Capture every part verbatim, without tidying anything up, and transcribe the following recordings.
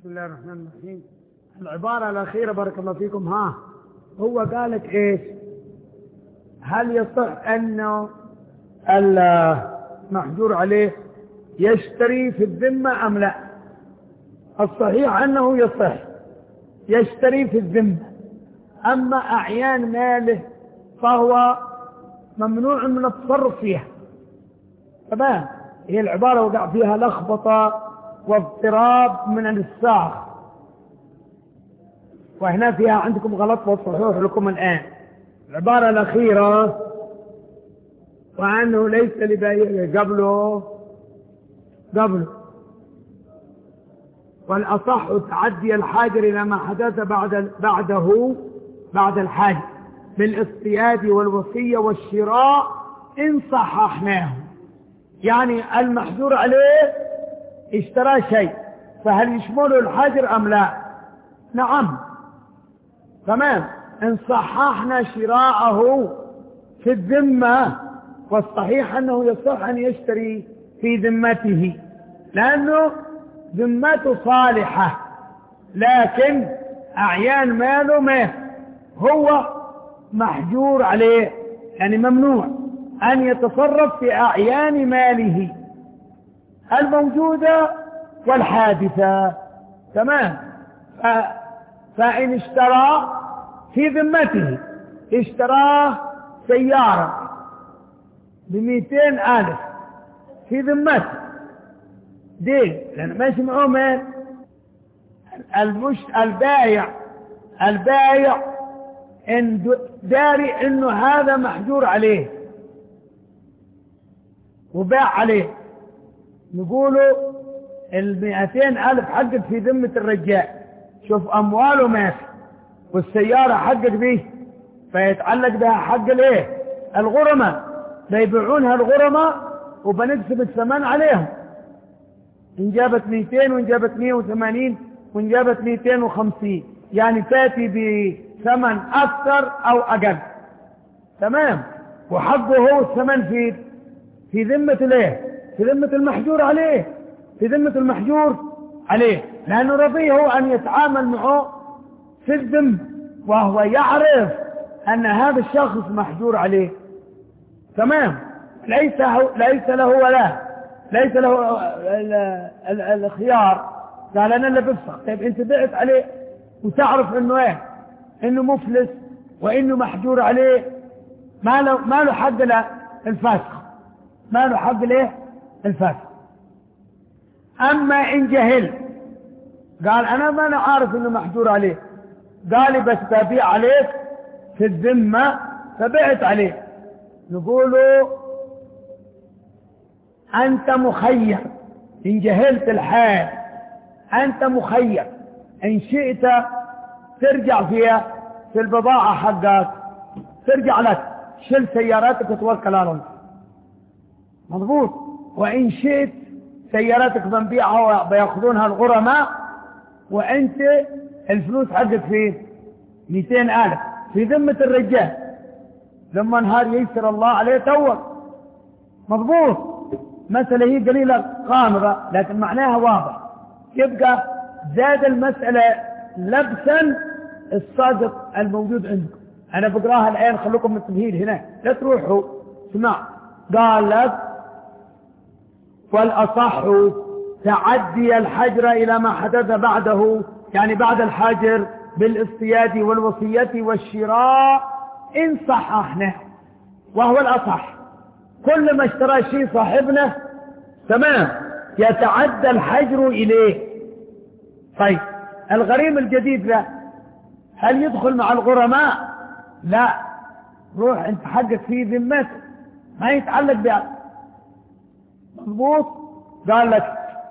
بسم الله الرحمن الرحيم. العبارة الأخيرة بارك الله فيكم، ها هو قال لك إيش؟ هل يصح أنه المحجور عليه يشتري في الذمة أم لا؟ الصحيح أنه يصح يشتري في الذمة، أما أعيان ماله فهو ممنوع من التصرف فيها. تمام، هي العبارة وقع فيها لخبطة واضطراب من الساق، وهنا فيها عندكم غلط والصحيح لكم الآن. العبارة الأخيرة وأنه ليس لبائع قبله قبله والأصح تعدي الحاجر إلى ما حدث بعد بعده بعد الحاجر بالاصطياد والوصية والشراء إن صححناه. يعني المحجور عليه اشترى شيء، فهل يشمله الحجر أم لا؟ نعم، تمام. إن صححنا شراءه في الذمة، والصحيح أنه يصح أن يشتري في ذمته، لأنه ذمته صالحة، لكن أعيان ماله ما هو محجور عليه، يعني ممنوع أن يتصرف في أعيان ماله الموجودة والحادثة. تمام. ف... فإن اشترى في ذمته، اشتراه سيارة بمئتين ألف في ذمته دي، لأن ماشي معه مال المش... البايع البايع إن داري إنه هذا محجور عليه وباع عليه، نقوله المئتين ألف حقك في ذمة الرجال، شوف أمواله ماشي والسيارة حقك به، فيتعلق بها حق الايه؟ الغرماء، بيبيعونها الغرماء وبنكسب الثمن عليهم، إن جابت مئتين وإن جابت مئة وثمانين وإن جابت مئتين وخمسين، يعني تأتي بثمن أكثر أو أقل. تمام. وحقه هو الثمن في في ذمة الايه؟ في ذمة المحجور عليه، في ذمة المحجور عليه، لأنه رضيه هو أن يتعامل معه في الذمة، وهو يعرف أن هذا الشخص محجور عليه. تمام. ليس هو ليس له ولا ليس له الخيار، قال أنا اللي بفسخ. طيب أنت بعت عليه وتعرف إنه إيه؟ إنه مفلس وإنه محجور عليه، ما له ما له حق له الفسخ، ما له حق له الفسخ. أما إن جهل قال أنا ما أنا عارف إنه محجور عليه، قال بس ببيع عليك في الذمة فبعت عليه، نقوله أنت مخير. إن جهلت الحال أنت مخير، إن شئت ترجع فيها في البضاعة حقك، ترجع لك، شل سياراتك وتوكل على الله، مضبوط. وإن شئت سياراتك بنبيعها وبياخذونها الغرماء، وأنت الفلوس حقك فيه مئتين ألف في ذمة الرجال، لما نهار ييسر الله عليه توك، مضبوط. مسألة هي قليلة غامضة لكن معناها واضح. يبقى زاد المسألة لبسا الصادق الموجود عندكم. أنا بقراها الآن، خلوكم من التمهيد هنا لا تروحوا. اسمع، قال لك والأصح تعدي الحجر إلى ما حدث بعده، يعني بعد الحجر بالاصطياد والوصية والشراء إن صححناه، وهو الأصح. كل ما اشترى شيء صاحبنا تمام يتعدى الحجر إليه. طيب الغريم الجديد لا، هل يدخل مع الغرماء؟ لا، روح انت حقك في ذمته، ما يتعلق بها، مضبوط. قال لك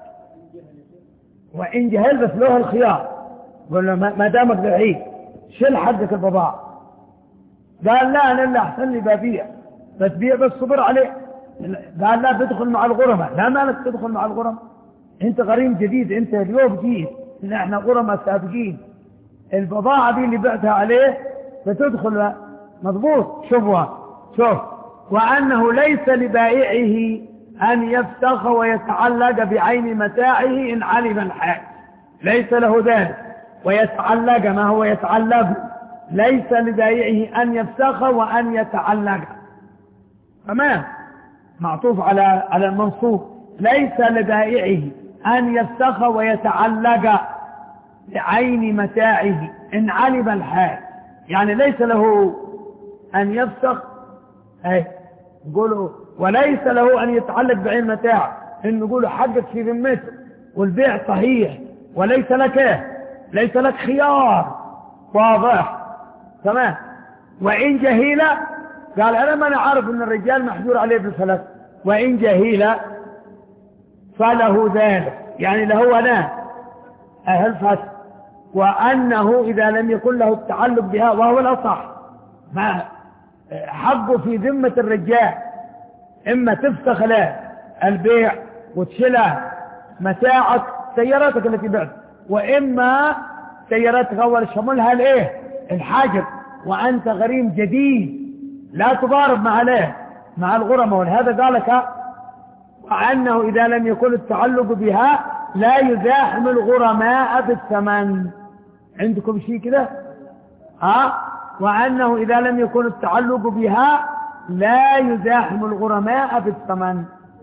وإن جهل بس له الخيار، قال له ما دامك بعيد شل حقك البضاعة. قال لا أنا اللي أحسن لي ببيع، بتبيع بس صبر عليه. قال لا بدخل مع الغرماء. لا مالك تدخل مع الغرماء، انت غريم جديد، انت اليوم جيد، ان احنا غرماء سابقين، البضاعة دي اللي بعتها عليه بتدخل، مضبوط. شوفها شوف، وأنه ليس لبائعه أن يفتخ ويتعلق بعين متاعه إن علم الحال. ليس له ذلك. ويتعلق، ما هو يتعلق؟ ليس لبائعه أن يفسخ وأن يتعلق. تمام، معطوف على على المنصوب. ليس لبائعه أن يفسخ ويتعلق بعين متاعه إن علم الحال. يعني ليس له أن يفسخ، أي نقوله، وليس له أن يتعلق بعين متاعه، إن نقوله حقك في ذمته والبيع صحيح وليس لك إيه؟ ليس لك خيار. واضح؟ تمام. وإن جهيل، قال أنا ما أنا عارف أن الرجال محجور عليه بالثلاث، وإن جهيل فله ذلك، يعني له أنا أهل فسخ، وأنه إذا لم يكن له التعلق بها، وهو الأصح، ما حقه في ذمة الرجال، إما تفسخ له البيع وتشيله متاعك سياراتك التي بعت، وإما سياراتك أول شملها الإيه؟ الحاجب، وأنت غريم جديد لا تضارب مع ليه مع الغرماء. ولهذا قال لك وأنه إذا لم يكن التعلق بها لا يزاحم الغرماء بالثمن. عندكم شيء كده؟ ها؟ وأنه إذا لم يكن التعلق بها لا يزاحم الغرماء بالثمن.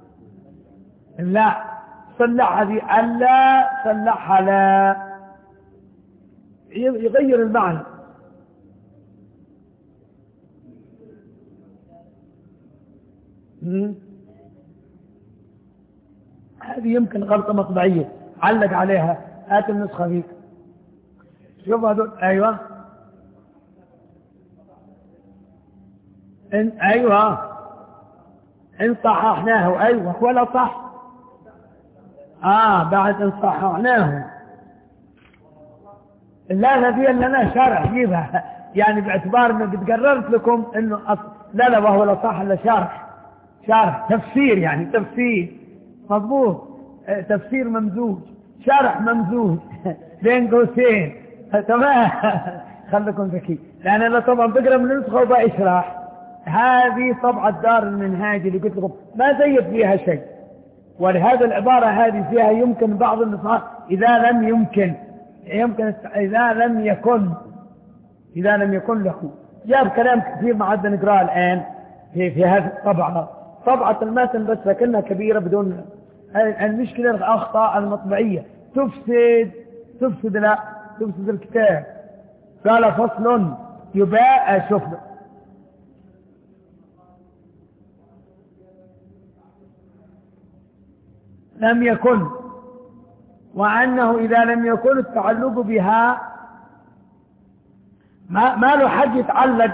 لا صلح هذه، ألا صلحها، لا يغير المعنى. هذه يمكن غلطة مطبعية، علق عليها، هات النسخة فيك. شوف هذول، أيوة إن أيوة إن صححناه، أيوة ولا صح. آه بعد إن صححناه، لا هذه لنا شرح جيبها، يعني باعتبار إنه قد قررت لكم إنه أص... لا لا وهو لا صح إلا شرح، شرح تفسير، يعني تفسير مضبوط، تفسير ممزوج، شرح ممزوج بين قوسين. تمام. خليكم ذكي، لأن أنا طبعا بقرأ من النسخة وبأشرح. هذه طبعة دار المنهاج اللي قلت لكم ما زيد فيها شيء، ولهذا العبارة هذه فيها يمكن بعض النسخات إذا لم يمكن يمكن إذا لم يكن إذا لم يكن له، جاب كلام كثير ما عدنا نقرأه الآن في في هذه الطبعة. طبعة المتن بس لكنها كبيرة بدون. المشكلة الأخطاء المطبعية تفسد تفسد لا تفسد الكتاب. قال فصل يباع، شوف لم يكن، وأنه إذا لم يكن التعلق بها ما, ما له حد يتعلق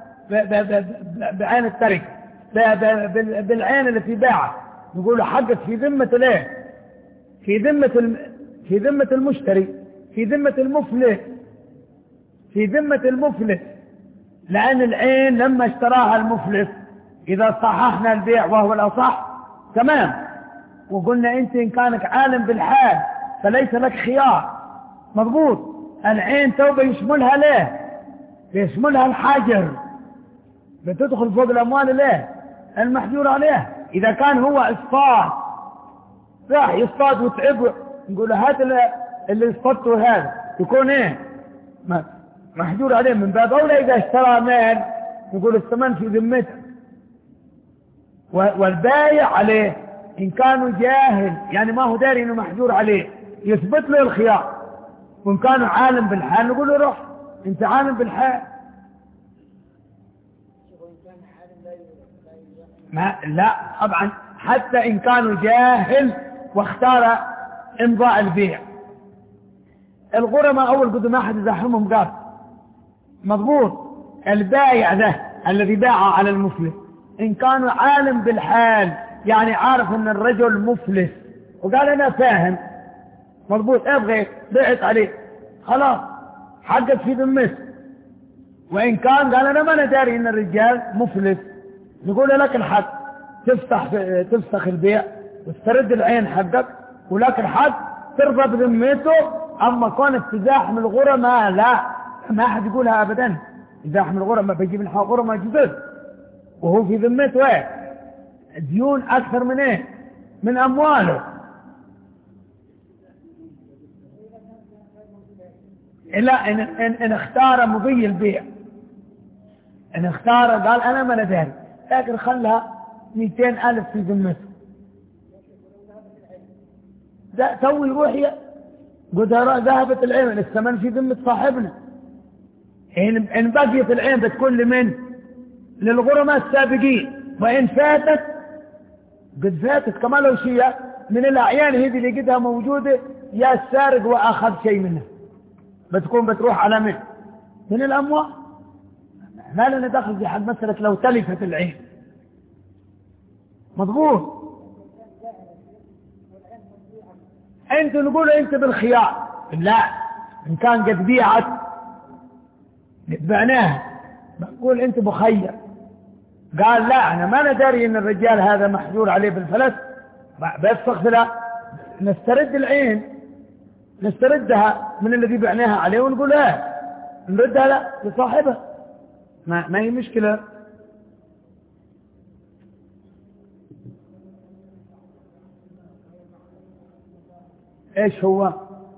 بعين التركة، بالعين اللي في باعه، نقول له حقك في ذمة الايه؟ في ذمة الم... في ذمة المشتري، في ذمة المفلس، في ذمة المفلس، لأن العين لما اشتراها المفلس، إذا صححنا البيع وهو الأصح تمام، وقلنا أنت إن كانك عالم بالحال فليس لك خيار، مضبوط. العين توبة يشملها ليه؟ يشملها الحاجر، بتدخل فوق الأموال ليه؟ المحجور عليه. إذا كان هو اصطاد، راح يصطاد وتعب، نقول له هات اللي اصطادته هذا، يكون ايه؟ محجور عليه. من باب أولى إذا اشترى مال نقول الثمن في ذمته، والبايع عليه إن كانوا جاهل، يعني ما هو داري إنه محجور عليه، يثبت له الخيار. وإن كانوا عالم بالحال نقول له روح أنت عالم بالحال. ما لا طبعا، حتى إن كانوا جاهل واختار إمضاء البيع. الغرماء أول قد ما أحد يزاحمهم قال مضبوط. البايع ذا الذي باع على المفلس إن كانوا عالم بالحال، يعني عارف أن الرجل مفلس وقال أنا فاهم مضبوط، أبغي بعت عليه، خلاص حقك في ذمته. وإن كان قال أنا ما أنا داري أن الرجال مفلس، نقول لك الحق تفتح تفسخ البيع وتسترد العين حقك، ولك الحق ترضى بذمته. أما كونك تزاحم الغرماء لا، ما أحد يقولها أبدا. تزاحم الغرماء بيجيب من حق غرماء جزء وهو في ذمته ايه؟ ديون أكثر من ايه؟ من أمواله. لا إن, إن, إن اختار مضي البيع، إن اختار قال أنا ما نداري، لكن خلها مئتين ألف في ذمته، ده تو يروح قد ذهبت العين، الثمن في ذمة صاحبنا. إن بقيت العين بتكون لمن؟ للغرماء السابقين، وإن فاتت قد فاتت كما لو شيء من الأعيان هذه اللي قدها موجودة، يا السارق وأخذ شيء منها، بتكون بتروح على من؟ من الأموال. ما لنا دخل في حد مسألة لو تلفت العين. مضبوط. أنت نقول أنت بالخيار، لا إن كان قد بيعت بعناها بقول أنت مخير. قال لا أنا ما ندري إن الرجال هذا محجور عليه بالفلس، بس لا نسترد العين، نستردها من الذي بعناها عليه ونقول لا نردها لا لصاحبها، ما, ما هي مشكلة. ايش هو؟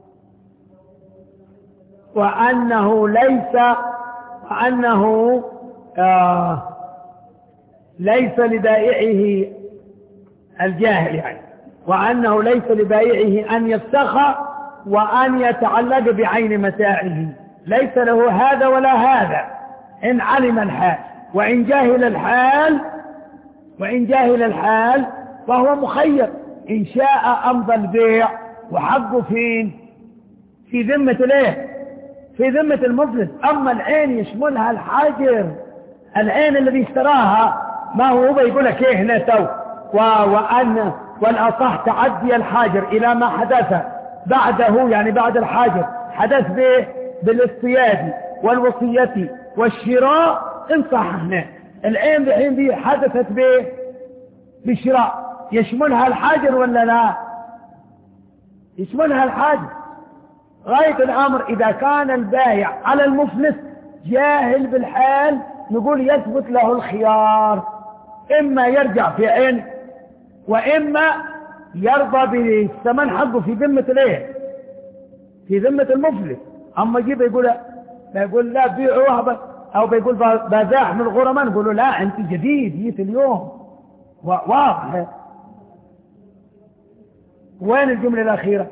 وأنه ليس وأنه آه ليس لبائعه الجاهل يعني، وأنه ليس لبائعه أن يفسخ وأن يتعلق بعين متاعه، ليس له هذا ولا هذا إن علم الحال، وإن جاهل الحال وإن جاهل الحال فهو مخير، إن شاء أمضى البيع وحقه فين؟ في ذمة الايه؟ في ذمة المفلس. أما العين يشملها الحاجر، العين الذي اشتراها ما هو بيقول لك ايه هنا تو وأن والأصح تعدي الحاجر إلى ما حدث بعده، يعني بعد الحاجر حدث به بالاصطياد والوصية والشراء، إن صححنا العين بحين دي حدثت به بشراء، يشملها الحاجر ولا لا؟ يشملها الحاجر. غاية الأمر إذا كان البايع على المفلس جاهل بالحال نقول يثبت له الخيار، إما يرجع في عين وإما يرضى بالثمن حقه في ذمة الايه؟ في ذمة المفلس. أما يجيب يقول يقول لا بيعوها، أو بيقول بازاح من الغرماء نقول له لا أنت جديد جيت اليوم واضح. وين الجملة الأخيرة؟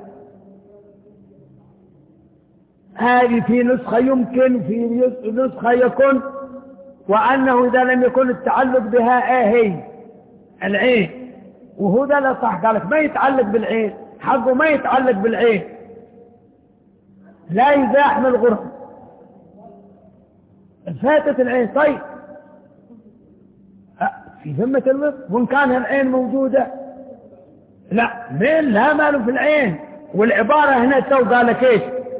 هذه في نسخة يمكن، في نسخة يكون، وأنه إذا لم يكن التعلق بها آهي العين، وهو ده لا صح، قالك ما يتعلق بالعين، حقه ما يتعلق بالعين، لا يزاحم الغرفة، فاتت العين. طيب في ذمة المصر، وإن كان العين موجودة لا مين لا ماله في العين. والعبارة هنا تو قالك ايش؟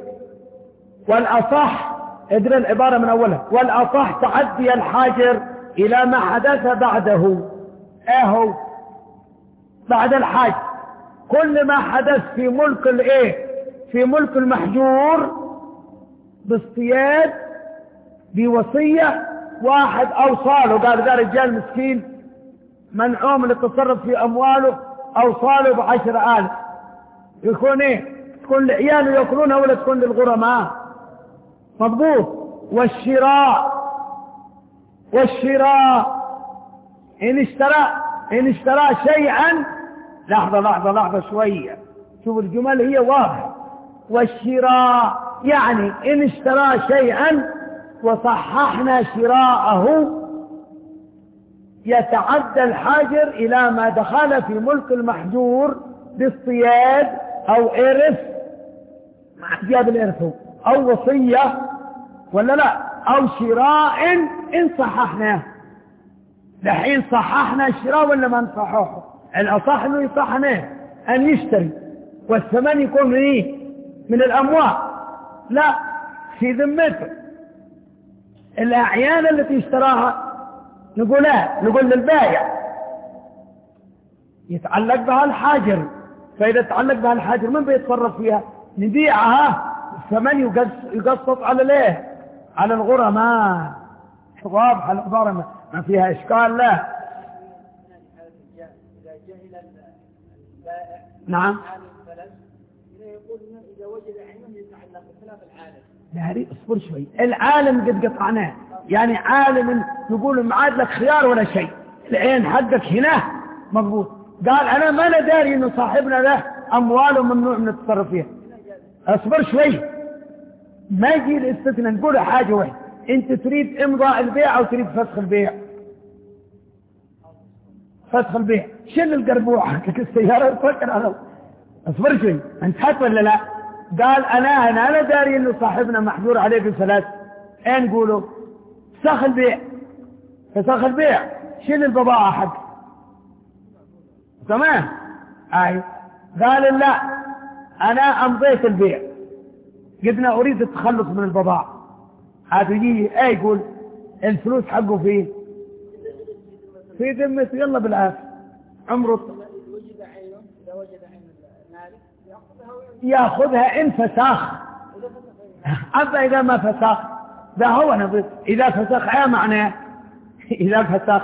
والأصح ادري العبارة من أولها، والأصح تعدي الحاجر إلى ما حدث بعده. اهو بعد الحاج كل ما حدث في ملك الايه؟ في ملك المحجور باصطياد بوصية، واحد أوصاله قال ذا رجال مسكين منعوم من التصرف في أمواله، أوصاله بعشر آلاف، يكون ايه؟ تكون لعياله يأكلونها ولا تكون للغرماء؟ مضبوط. والشراء والشراء إن اشترى إن اشترى شيئا، لحظة لحظة لحظة شوية، شوف الجمل هي واضحة. والشراء يعني إن اشترى شيئا وصححنا شراءه يتعدى الحاجر إلى ما دخل في ملك المحجور باصطياد أو إرث، مع احتياج الإرث، أو وصية ولا لا، أو شراء إن صححناه. لحين صححنا الشراء ولا ما نصححه؟ الأصح إنه يصححناه، أن يشتري والثمن يكون إيه؟ من الأموال، لا في ذمته. الأعيان التي اشتراها نقول لا، نقول للبائع يتعلق بها الحاجر، فإذا تعلق بها الحاجر من بيتصرف فيها؟ نبيعها، الثمن يقسط على ليه؟ على الغرماء. واضحة العبارة ما فيها إشكال. لا إذا جهل البائع نعم عن الفلس يقول إذا وجد عينه يتعلق لا اصبر شوي، العالم قد قطعناه، يعني عالم نقول ما عاد لك خيار ولا شيء، العين حقك هنا مضبوط. قال انا ما انا داري انه صاحبنا له امواله ممنوع من التصرف فيها. اصبر شوي، ما يجي الاستثناء، نقول حاجه واحده، انت تريد امضاء البيع او تريد فسخ البيع؟ فسخ البيع. شيل القربوع حقك السياره تفكر على. اصبر شوي، انتهت ولا لا؟ قال انا انا انا داري انه صاحبنا محجور عليه بالثلاث، ايه نقوله؟ فسخ البيع. فسخ البيع، شيل البضاعه حقك. تمام. اي قال لا انا امضيت البيع، قلنا اريد التخلص من البضاعه، هذا يجي ايه يقول الفلوس حقه فيه في ذمته، يلا بالعافيه عمره وجد عينه. اذا وجد عين المالك ياخذها ان فسخ. اما اذا ما فسخ ده هو نظيف. اذا فسخ ايه معناه؟ اذا فسخ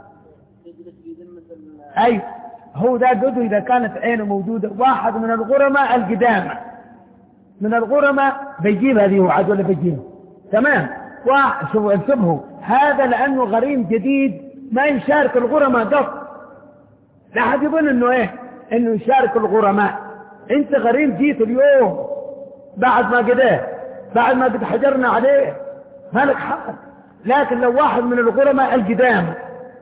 اي هو ده قدو. اذا كانت عينه موجوده، واحد من الغرماء القدامى من الغرماء بيجيب هذه وعد ولا بيجيبها؟ تمام. وشوفوا انتبهوا، هذا لانه غريم جديد ما يشارك الغرماء قط. لا حد يظن انه ايه انه يشارك الغرماء. انت غريم جيت اليوم بعد ما قداه، بعد ما قد حجرنا عليه، مالك حق. لكن لو واحد من الغرماء القدام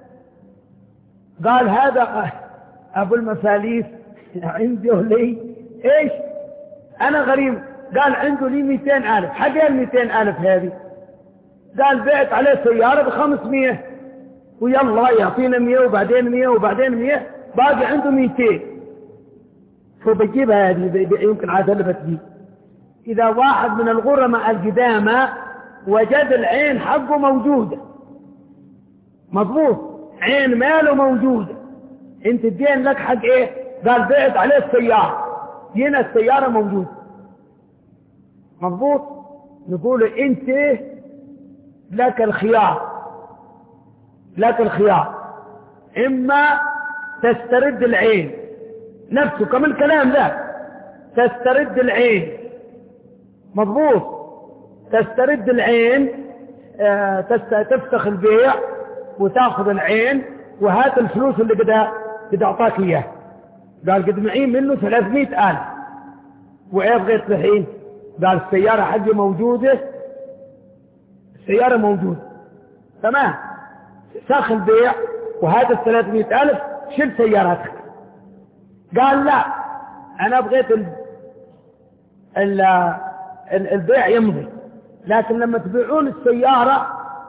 قال هذا ابو المفاليس عنده لي ايش، انا غريم، قال عنده لي مئتين الف، حاجة المئتين الف هذه، قال بعت عليه سيارة بخمسمية ويلا يعطينا مية وبعدين مية وبعدين مية، باقي عنده مئتين، فبجيبها هذه يمكن عادلبت دي. إذا واحد من الغرماء القدامى وجد العين حقه موجودة مضبوط، عين ماله موجودة، انت الدين لك حق ايه؟ قال بعت عليه السيارة، هنا السيارة موجودة مضبوط، نقول انت لك الخيار، لك الخيار، اما تسترد العين نفسه كم الكلام ده، تسترد العين مضبوط، تسترد العين، اه تفسخ البيع وتاخذ العين وهات الفلوس اللي قد قد اعطاك اياه. قال قد معين منه ثلاثمائة الف، وايه بغيت الحين؟ قال السيارة حقي موجودة، السيارة موجودة تمام، ساخ البيع وهذا الثلاثمائة الف شل سيارتك. قال لا انا بغيت ال... ال... ال... البيع يمضي، لكن لما تبيعون السيارة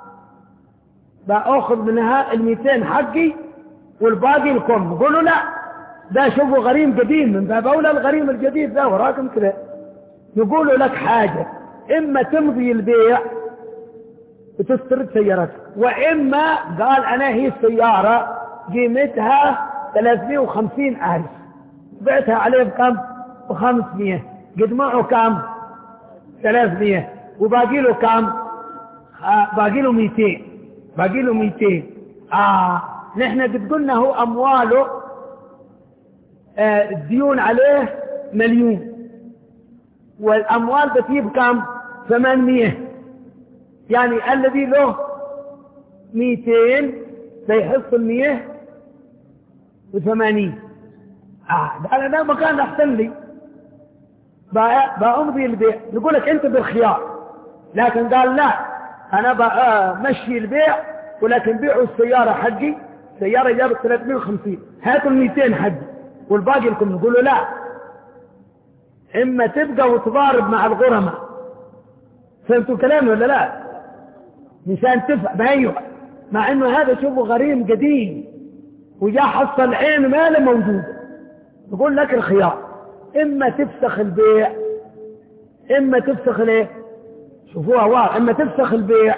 بأخذ منها المئتين حقي والباقي لكم. قولوا لا ده شوفوا غريم قديم، من باب اولى الغريم الجديد ده وراكم كذا. نقولوا لك حاجة، اما تمضي البيع وتسترد سيارتك، واما قال انا هي السيارة قيمتها ثلاثمائة وخمسين الف، بعتها عليه بكم؟ بخمسمائة، قد معه كم؟ ثلاثمائة، وباقي له كم؟ آه باقي له مئتين، باقي له مئتين. آه نحن قد قلنا هو امواله آه الديون عليه مليون، والاموال بتجيب كم؟ ثمانمائة، يعني الذي له مئتين سيحصل مئة وثمانين. آه قال انا ما كان احسن لي بأمضي البيع. نقول لك انت بالخيار، لكن قال لا انا بمشي البيع، ولكن بيعوا السيارة حقي، سيارة جابت ثلاثمائة وخمسين، هاتوا المئتين حقي والباقي لكم. نقول له لا، اما تبقى وتضارب مع الغرماء. فهمتوا كلامي ولا لا؟ مشان تفهم. ايوه، مع انه هذا شوفوا غريم قديم وجا حصل عين ماله موجود. نقول لك الخيار، اما تفسخ البيع، اما تفسخ الايه؟ شوفوها واضح، اما تفسخ البيع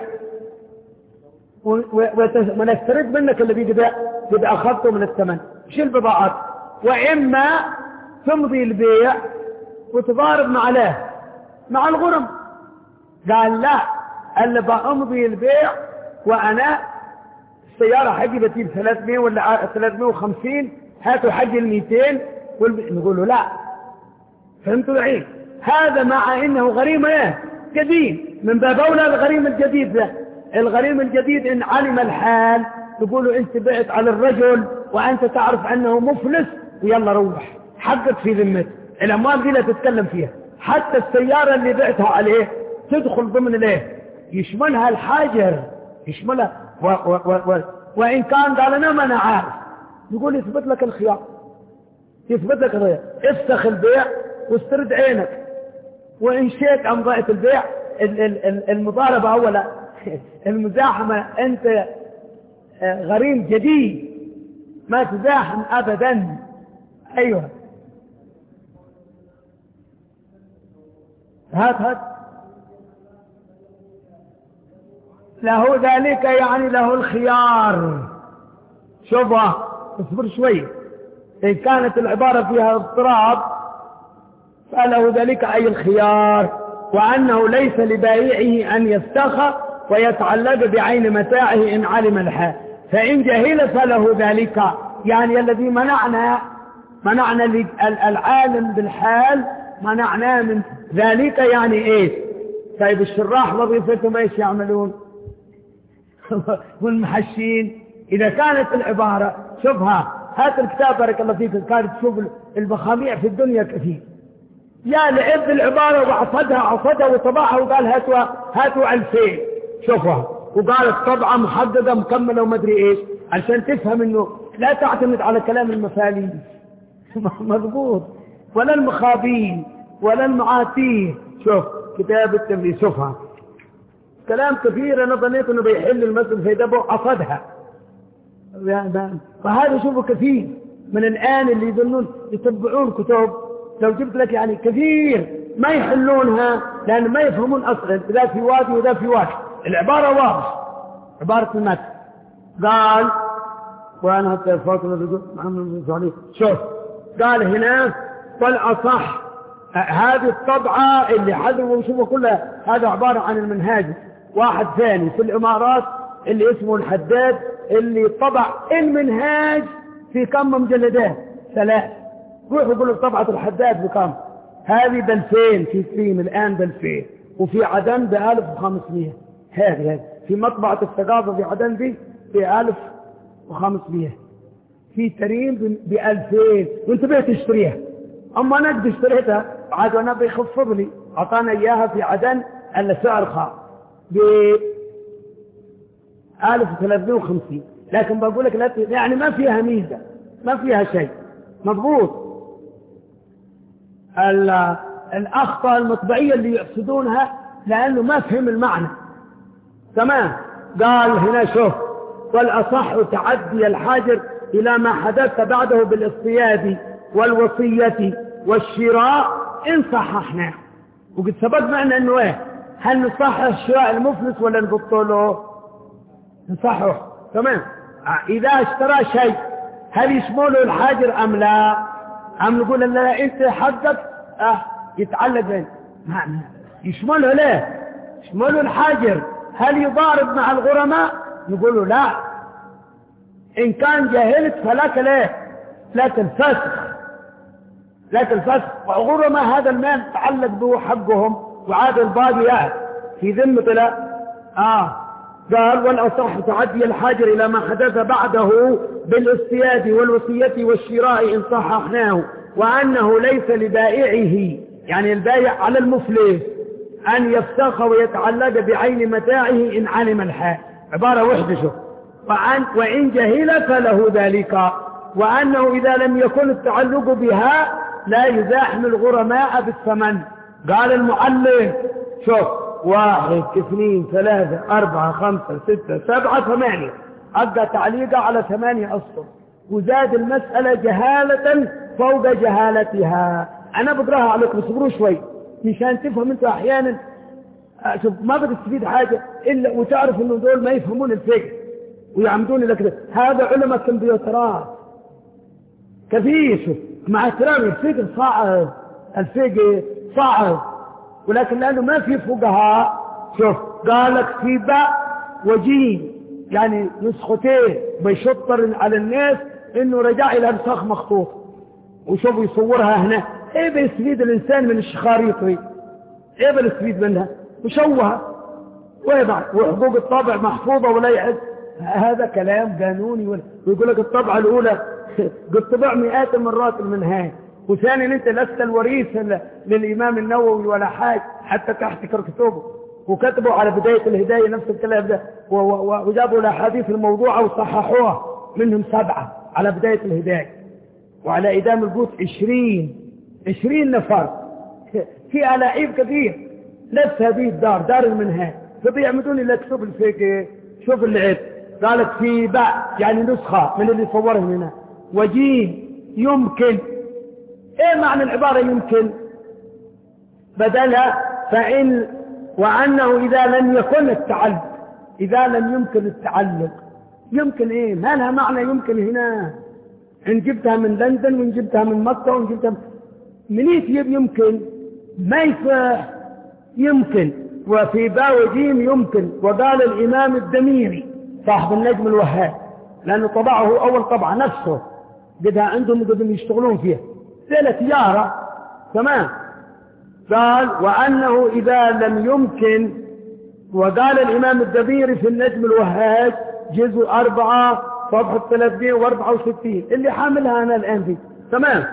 ونسترد منك الذي قد قد اخذته من الثمن، شيل بضاعات، واما تمضي البيع وتضارب مع له مع الغرم. قال لا، الا بامضي البيع وانا السياره حقي بتجيب ثلاثمائة ولا ثلاثمائة وخمسين، هاتوا حقي المئتين والب... نقول له لا. فهمتوا العين؟ هذا مع انه غريم ايه جديد، من باب اولى الغريم الجديد ده. الغريم الجديد ان علم الحال تقولوا انت بعت على الرجل وانت تعرف انه مفلس ويلا روح حقك في ذمته. الاموال دي لا تتكلم فيها. حتى السيارة اللي بعتها عليه تدخل ضمن الايه، يشملها الحاجر، يشملها و و و و وان كان قال انا ما انا عارف، يقول يثبت لك الخيار، يثبت لك الخيار، افسخ البيع واسترد عينك. وان شئت عن ضائعة البيع المضاربة اولا المزاحمة، انت غريم جديد ما تزاحم ابدا. ايوه هات هات له ذلك يعني له الخيار. شوفها اصبر شوي، إن كانت العبارة فيها اضطراب فله ذلك أي الخيار، وأنه ليس لبائعه أن يفتخ ويتعلق بعين متاعه إن علم الحال، فإن جهل فله ذلك. يعني الذي منعنا منعنا العالم بالحال منعناه من ذلك يعني ايه. طيب الشراح وظيفتهم ايش يعملون والمحشين؟ اذا كانت العبارة شوفها، هات الكتاب بارك الله فيك، كانت تشوف البخاميع في الدنيا كثير، يا لعب العبارة وعصدها عصدها وطبعها وقال هاتوا هاتوا ألفين شوفها، وقالت طبعة محددة مكملة وما ادري ايش، عشان تفهم انه لا تعتمد على كلام المفاليس مضبوط، ولا المخابين ولا المعاتيه. شوف كتاب التمريض شوفها كلام كثير، انا ظنيت انه بيحل المسألة في دبه قصدها. فهذا شوفوا كثير من الان اللي يظنون يتبعون كتب، لو جبت لك يعني كثير ما يحلونها لان ما يفهمون اصلا، ذا في وادي وذا في وادي. العبارة واضحة، عبارة المتن قال وانا حتى فاطمة الرجل محمد بن عليه. شوف قال هنا فالأصح هذه الطبعة اللي حذروا وشوفوا كلها، هذا عبارة عن المنهاج. واحد ثاني في الإمارات اللي اسمه الحداد اللي طبع المنهاج في كم مجلدات؟ ثلاث. روحوا قولوا طبعة الحداد بكم؟ هذه بألفين في سليم الآن بألفين، وفي عدن بألف وخمسمية. هذه في مطبعة الثقافة في عدن دي بألف وخمسمية، في تريم بألفين، وانت بيه تشتريها. اما انا قد اشتريتها عاد وانا بيخفض لي، اعطانا اياها في عدن الا سعر خاص ب ألف وثلاثمائة وخمسين، لكن بقول لك لا يعني ما فيها ميزة، ما فيها شيء مضبوط. الاخطاء المطبعية اللي يقصدونها لانه ما فهم المعنى تمام. قال هنا شوف والأصح تعدي الحاجر إلى ما حدث بعده بالاصطياد والوصية والشراء إن صححناه. وقد سبق معنا أنه إيه، هل نصحح شراء المفلس ولا نبطله؟ نصحح تمام. إذا اشترى شيء هل يشمله الحاجر أم لا؟ أم نقول لا أنت حقك أه يتعلق بين ما يشمله ليه؟ يشمله الحاجر. هل يضارب مع الغرماء؟ نقول لا، إن كان جاهلت فلك ليه؟ لك الفسخ، لك الفسخ. وغرماء هذا المال تعلق به حقهم وعاد الباقي في ذمة لا. آه قال والأصح تعدي الحاجر إلى ما حدث بعده بالاصطياد والوصية والشراء إن صححناه، وأنه ليس لبائعه يعني البائع على المفلس أن يفتخ ويتعلق بعين متاعه إن علم الحال. عبارة وحدة شوف. وأن وإن جهل فله ذلك، وأنه إذا لم يكن التعلق بها لا يزاحم الغرماء بالثمن. قال المعلم شوف واحد اثنين ثلاثة أربعة خمسة ستة سبعة ثمانية، أبقى تعليقه على ثمانية أسطر، وزاد المسألة جهالة فوق جهالتها. أنا بقراها عليكم اصبروا شوي مشان تفهم انتوا احيانا. شوف ما بتستفيد حاجة الا وتعرف انه دول ما يفهمون الفقه ويعمدون لك ده. هذا علماء كمبيوترات كثير. شوف مع احترامي الفقه صعب، الفقه صعب، ولكن لانه ما في فقهاء. شوف قالك في باء وجيم يعني نسختين بيشطر على الناس انه رجع الى نسخ مخطوط، وشوف يصورها هنا ايه بيستفيد الانسان من الشخاريط دي؟ ايه بيستفيد منها؟ مشوهة ويضع وحقوق الطبع محفوظة ولا يحس. هذا كلام قانوني. ويقول لك الطبعة الاولى قد طبع مئات المرات المنهاج، وثانيا انت لست الوريث للامام النووي ولا حاجة حتى تحتكر كتبه، وكتبوا على بداية الهداية نفس الكلام ده، وجابوا الاحاديث الموضوعة وصححوها منهم سبعة على بداية الهداية، وعلى إدام القوت عشرين عشرين نفر. في ألاعيب كثير. نفس هذه الدار دار المنهاج فبيعمدون إلا كتب الفقه. شوف العيب قالت في باء يعني نسخة من اللي صوره هنا، وجيه يمكن. ايه معنى العبارة يمكن؟ بدلها فإن وأنه إذا لم يكن التعلق، إذا لم يمكن التعلق. يمكن ايه؟ ما لها معنى يمكن هنا. ان جبتها من لندن وان جبتها من مكة وان جبتها من يجيب يمكن ما يصح. يمكن وفي باء وجيم يمكن. وقال الإمام الدميري صاحب النجم الوهاب لأنه طبعه أول طبعة نفسه قدها عندهم قدهم يشتغلون فيها سيلة تجارة تمام. قال وأنه إذا لم يمكن. وقال الإمام الدميري في النجم الوهاب جزء أربعة صفحة ثلاثمائة وأربعة وستين اللي حاملها أنا الآن دي تمام.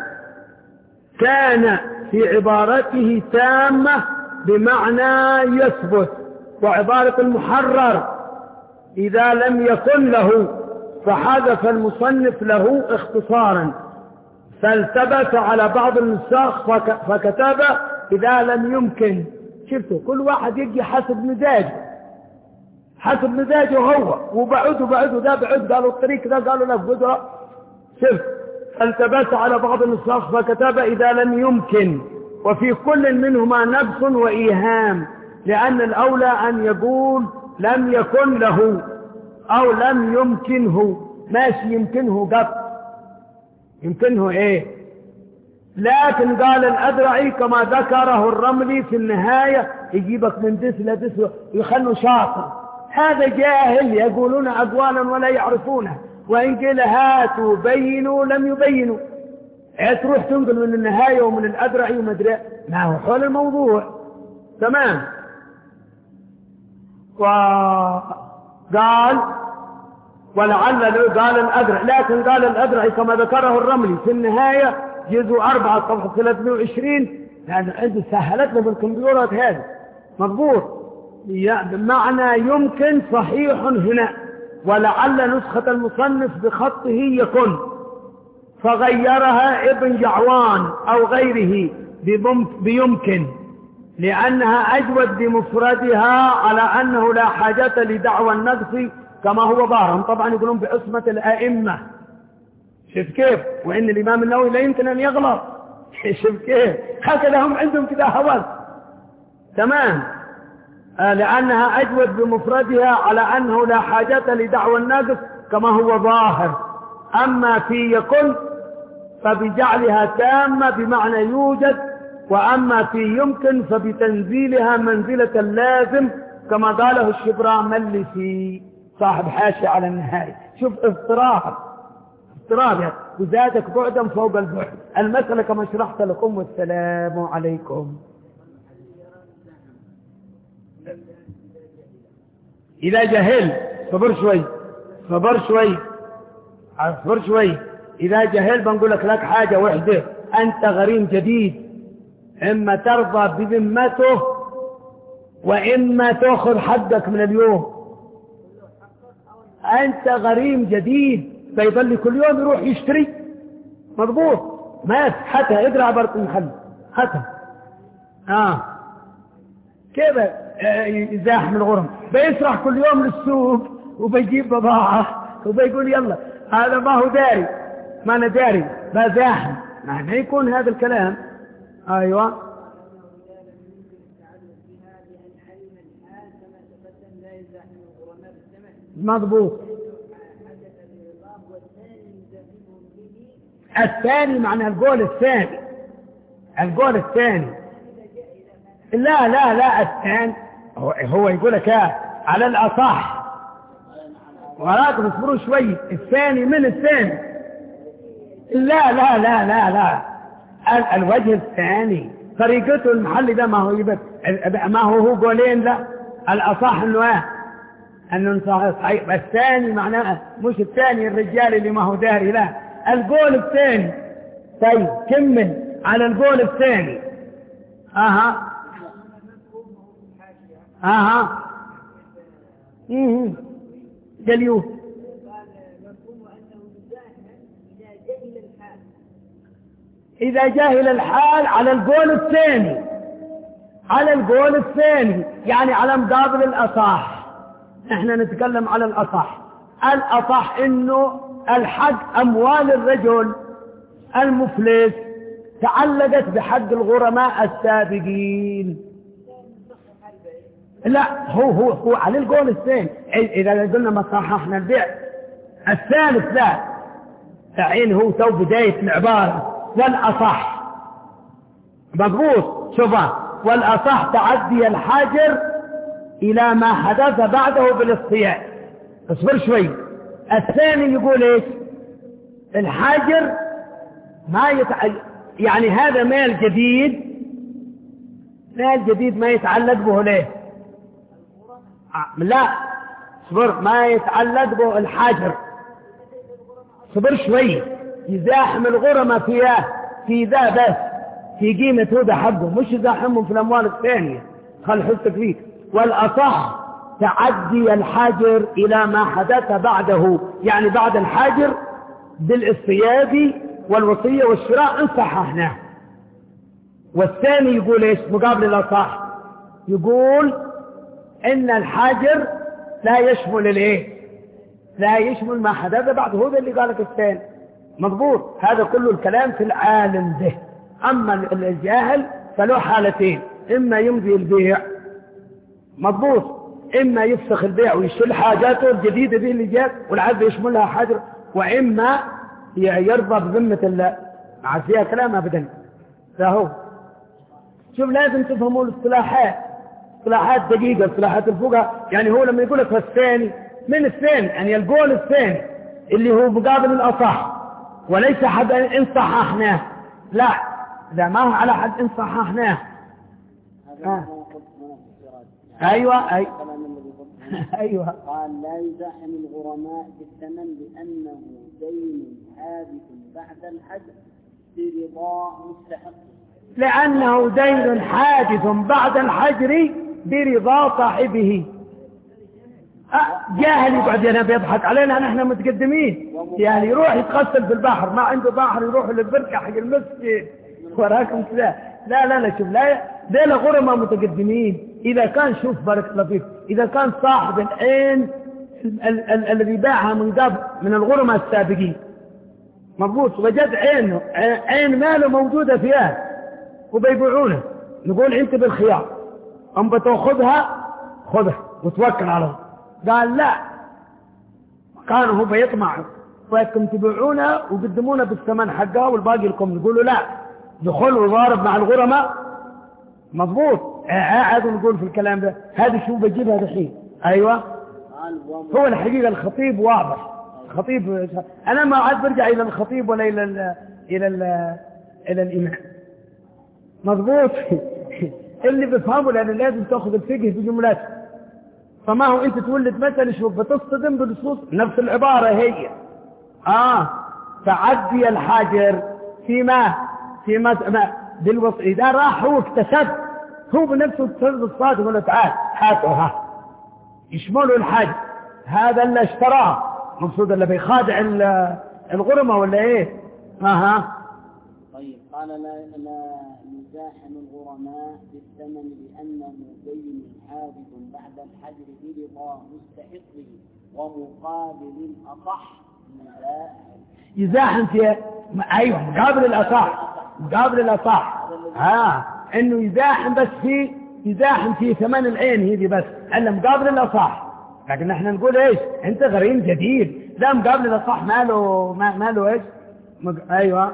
كان في عبارته تامة بمعنى يثبت. وعبارة المحرر إذا لم يكن له فحذف المصنف له اختصارا فالتبس على بعض النساخ فكتب إذا لم يمكن. شفتوا كل واحد يجي حسب مزاجه حسب مزاجه هو. وبعده بعده ده بعد قالوا الطريق ده قالوا لا قدرة. شفت فالتبس على بعض النساخ فكتب إذا لم يمكن. وفي كل منهما نبس وإيهام لأن الأولى أن يقول لم يكن له أو لم يمكنه. ماشي يمكنه قط يمكنه إيه. لكن قال الأدرعي كما ذكره الرملي في النهاية يجيبك من دس لدس يخلوا شاطر. هذا جاهل يقولون أقوالا ولا يعرفونه. وإن قيل هاتوا بينوا لم يبينوا. تروح تنقل من النهاية ومن الأدرعي ومدري ما هو حول الموضوع تمام. وقال ولعل قال الأدرعي لكن قال الأدرعي كما ذكره الرملي في النهاية جزء أربعة صفحة ثلاثمائة وعشرين يعني عنده سهلت له بالكمبيوترات هذا مضبوط. بمعنى يمكن صحيح هنا. ولعل نسخة المصنف بخطه يكن فغيرها ابن جعوان أو غيره بيمكن لأنها أجود بمفردها على أنه لا حاجة لدعوى النقص كما هو ظاهر. طبعا يقولون بعصمة الأئمة. شوف كيف. وإن الإمام النووي لا يمكن أن يغلط. شوف كيف. هكذا هم عندهم كذا هوس تمام. آه لأنها أجود بمفردها على أنه لا حاجة لدعوى النقص كما هو ظاهر. أما في يكن فبجعلها تامة بمعنى يوجد. وأما في يمكن فبتنزيلها منزلة اللازم كما قاله الشبراملسي صاحب حاشية على النهاية. شوف اضطراب اضطراب وزادك بعدا فوق البعد. المسألة كما شرحت لكم والسلام عليكم. إذا جهل صبر شوي صبر شوي صبر شوي. إذا جهل بنقول لك لك حاجة وحدة. أنت غريم جديد إما ترضى بذمته وإما تأخذ حقك من اليوم. أنت غريم جديد فيظل كل يوم يروح يشتري مضبوط مات حتى اقرأ عبارة المحل حتى آه كيف يزاحم الغرم بيسرح كل يوم للسوق وبيجيب بضاعة وبيقول يلا هذا ما هو داري ما أنا داري بزاحم. ما يكون هذا الكلام. أيوة مضبوط. الثاني معنى القول الثاني القول الثاني لا لا لا الثاني هو, هو يقول لك على الأصح ولكن اصبروا شوي. الثاني من الثاني لا لا لا لا لا الوجه الثاني طريقته المحل ده ما هو يبقى ما هو هو قولين، لا الأصح انه ايه انه صحيح. الثاني معناه مش الثاني الرجال اللي ما هو داري، لا القول الثاني. طيب كمل على القول الثاني. اها اها امم جليوه إذا جاهل الحال على القول الثاني، على القول الثاني يعني على مقابل الأصح. احنا نتكلم على الأصح. الأصح إنه الحق أموال الرجل المفلس تعلقت بحق الغرماء السابقين. لا هو هو هو على القول الثاني. إذا قلنا ما صححنا البيع الثالث لا تعين هو تو بداية العبارة. والأصح مضبوط. شوفا والأصح تعدي الحاجر إلى ما حدث بعده بالاصطياء. اصبر شوي. الثاني يقول ايش؟ الحاجر ما يتع... يعني هذا مال جديد، مال جديد ما يتعلق به ليه؟ لا اصبر، ما يتعلق به الحاجر. اصبر شوي. يزاحم الغرماء فيها في ذا بس في قيمة هذا حقه، مش يزاحمهم في الأموال الثانية. خل حسك فيه. والأصح تعدي الحاجر إلى ما حدث بعده، يعني بعد الحاجر بالاصطياد والوصية والشراء إن صححناه. والثاني يقول إيش مقابل الأصح؟ يقول إن الحاجر لا يشمل الإيه؟ لا يشمل ما حدث بعد هذا اللي قالك الثاني. مضبوط. هذا كله الكلام في العالم به. أما الجاهل فله حالتين: إما يمضي البيع مضبوط، إما يفسخ البيع ويشيل حاجاته الجديدة دي اللي جات والعقد يشملها حجر، وإما يرضى بذمة الله. مع فيها كلام أبدا. فهو شوف لازم تفهموا الاصطلاحات، اصطلاحات دقيقة، اصطلاحات الفقهاء. يعني هو لما يقول لك الثاني من الثاني يعني القول الثاني اللي هو مقابل الأصح، وليس حد إن صححناه. لا إذا ما هو على حد إن صححناه. آه. أيوة أي. أيوة. قال لا يزاحم الغرماء بالثمن لأنه دين حادث بعد الحجر برضا مستحق. لأنه دين حادث بعد الحجر برضا صاحبه. جاهل يقعد هنا بيضحك علينا نحن متقدمين. يعني يروح يتغسل في البحر، ما عنده بحر يروح للبركة حق المسجد وراكم كذا. لا لا لا شوف، لا ديل غرماء متقدمين. إذا كان شوف بارك الله فيك، إذا كان صاحب العين الذي باعها من قبل من الغرماء السابقين مضبوط، وجد عينه عين ماله موجودة فيها وبيبيعونه، نقول انت بالخيار ام بتاخذها خذها وتوكل على الله. قال لا، كان هو بيطمع وانتم تبيعونها وقدمونا بالثمن حقها والباقي لكم. نقولوا لا، دخل وضارب مع الغرماء مضبوط. قاعد ونقول في الكلام ده هذه شو بجيبها دحين. ايوه هو الحقيقه الخطيب واضح. الخطيب انا ما عاد برجع الى الخطيب ولا الى ال الى ال الى الامام مضبوط. اللي بيفهموا لان لازم تاخذ الفقه بجملته. فما هو انت تولد مثل شوف بتصطدم بنصوص نفس العباره هي اه تعدي الحاجر فيما فيما بالوصي. اذا راح هو اكتسب هو بنفسه التصرف الصادق يقول له تعال هاتوها يشمله الحاج. هذا اللي اشتراه مقصود اللي بيخادع الغرمة ولا ايه؟ اها طيب. قال لا لا يزاحم الغرماء بالثمن لأنه دين حادث بعد الحجر برضا مستحقه ومقابل الأصح يزاحم في ايوه مقابل الأصح مقابل الأصح ها انه يزاحم بس في يزاحم في ثمن العين هذه بس الا مقابل الأصح. لكن احنا نقول ايش انت غريم جديد لا مقابل الأصح ماله ماله ايش مق... ايوه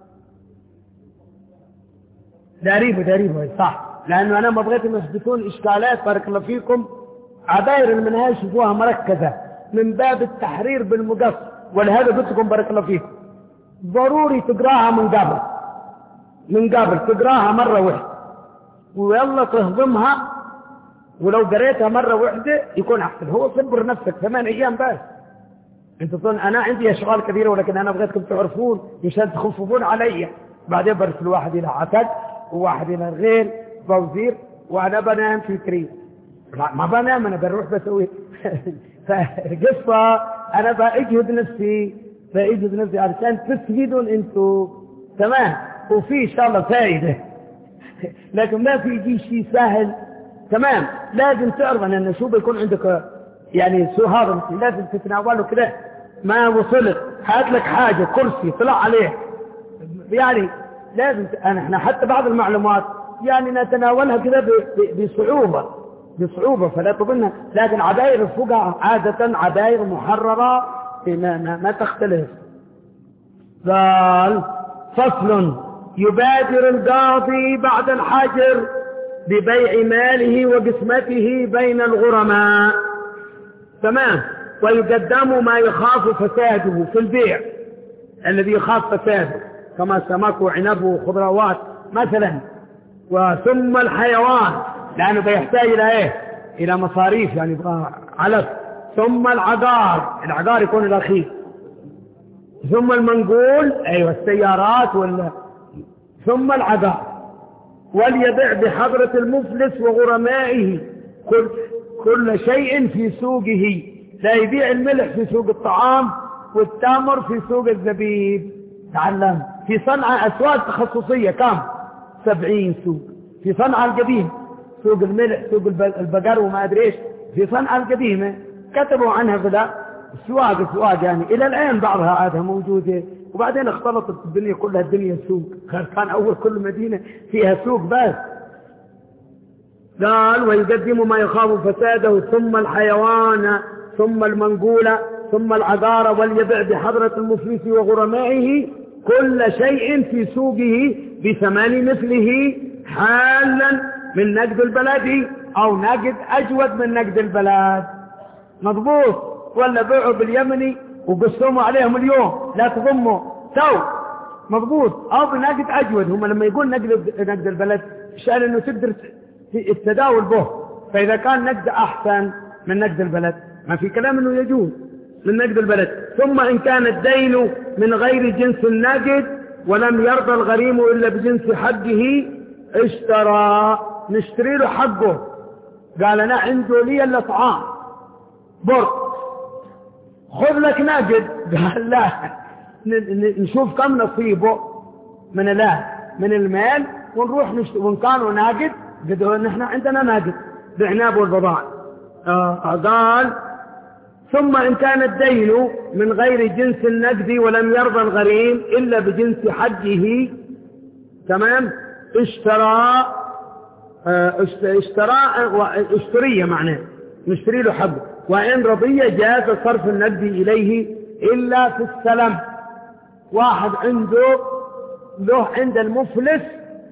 داريبه داريبه صح. لانه انا ما بغيتهم يحدثون اشكالات بارك الله فيكم. عباير المنهاج شوفوها مركزه من باب التحرير بالمقص، ولهذا قلت لكم بارك الله فيكم ضروري تقراها من قبل من قبل تقراها مرة واحدة ويلا تهضمها، ولو قريتها مرة واحدة يكون أحسن. هو صبر نفسك ثمان أيام بس. انت تظن أنا عندي أشغال كثيرة، ولكن أنا بغيتكم تعرفون مشان تخففون علي. بعدين برسل واحد إلى عتد وواحد إلى الغير فوزير، وأنا بنام في كريم. ما بنام، أنا بروح بسوي فقصة. أنا بأجهد نفسي بأجهد نفسي علشان تستفيدون أنتوا. تمام. وفي إن شاء الله فائدة لكن ما في يجي شيء سهل. تمام. لازم تعرف أن شو بيكون عندك يعني سو هذا لازم تتناوله كده. ما وصلت هات لك حاجة كرسي طلع عليه، يعني لازم أنا احنا حتى بعض المعلومات يعني نتناولها كده بصعوبة بصعوبة فلا تظنها. لكن عباير الفقهاء عادة عباير محررة ما, ما, ما تختلف. قال فصل: يبادر القاضي بعد الحجر ببيع ماله وقسمته بين الغرماء. تمام. ويقدم ما يخاف فساده في البيع، الذي يخاف فساده كما سمك وعنب وخضروات مثلا. وثم الحيوان لأنه بيحتاج إلى إيه؟ إلى مصاريف، يعني علف. ثم العقار، العقار يكون الأخير. ثم المنقول، أيوة السيارات وال... ثم العقار. وليبيع بحضرة المفلس وغرمائه كل, كل شيء في سوقه. لا يبيع الملح في سوق الطعام والتمر في سوق الزبيب. تعلم في صنعاء أسواق تخصصية كم؟ سبعين سوق. في صنعاء القديم سوق الملح، سوق البقر وما أدري إيش. في صنعاء القديمة كتبوا عنها بلا السواق السواق يعني إلى الآن بعضها عادها موجودة. وبعدين اختلطت الدنيا كلها، الدنيا سوق. كان أول كل مدينة فيها سوق بس. قال: ويقدم ما يخاف فساده ثم الحيوان ثم المنقولة ثم العقار. وليبيع بحضرة المفلس وغرمائه كل شيء في سوقه بثمان مثله حالا من نقد البلد أو نقد أجود من نقد البلد. مضبوط. ولا بيعوا باليمني وقسموا عليهم اليوم لا تضموا تو. مضبوط. أو بنقد أجود. هم لما يقول نقد نقد البلد شأن أنه تقدر التداول به. فإذا كان نقد أحسن من نقد البلد ما في كلام أنه يجوز من نقد البلد. ثم إن كان الدين من غير جنس النقد ولم يرضى الغريم إلا بجنس حقه اشترى. نشتري له حقه. قال: أنا عنده لي إلا طعام بر، خذ لك نقد. قال: لا، نشوف كم نصيبه من الله من المال ونروح نشتري. وإن كانوا ناقد قدروا نحن عندنا ناقد بعناب والبضائع. آه قال: ثم إن كان الدين من غير جنس النقد ولم يرضى الغريم إلا بجنس حقه. تمام. اشترى اه اشترى اشتري معناه نشتري له حقه. وإن رضي جاز صرف النقد إليه إلا في السلم. واحد عنده له عند المفلس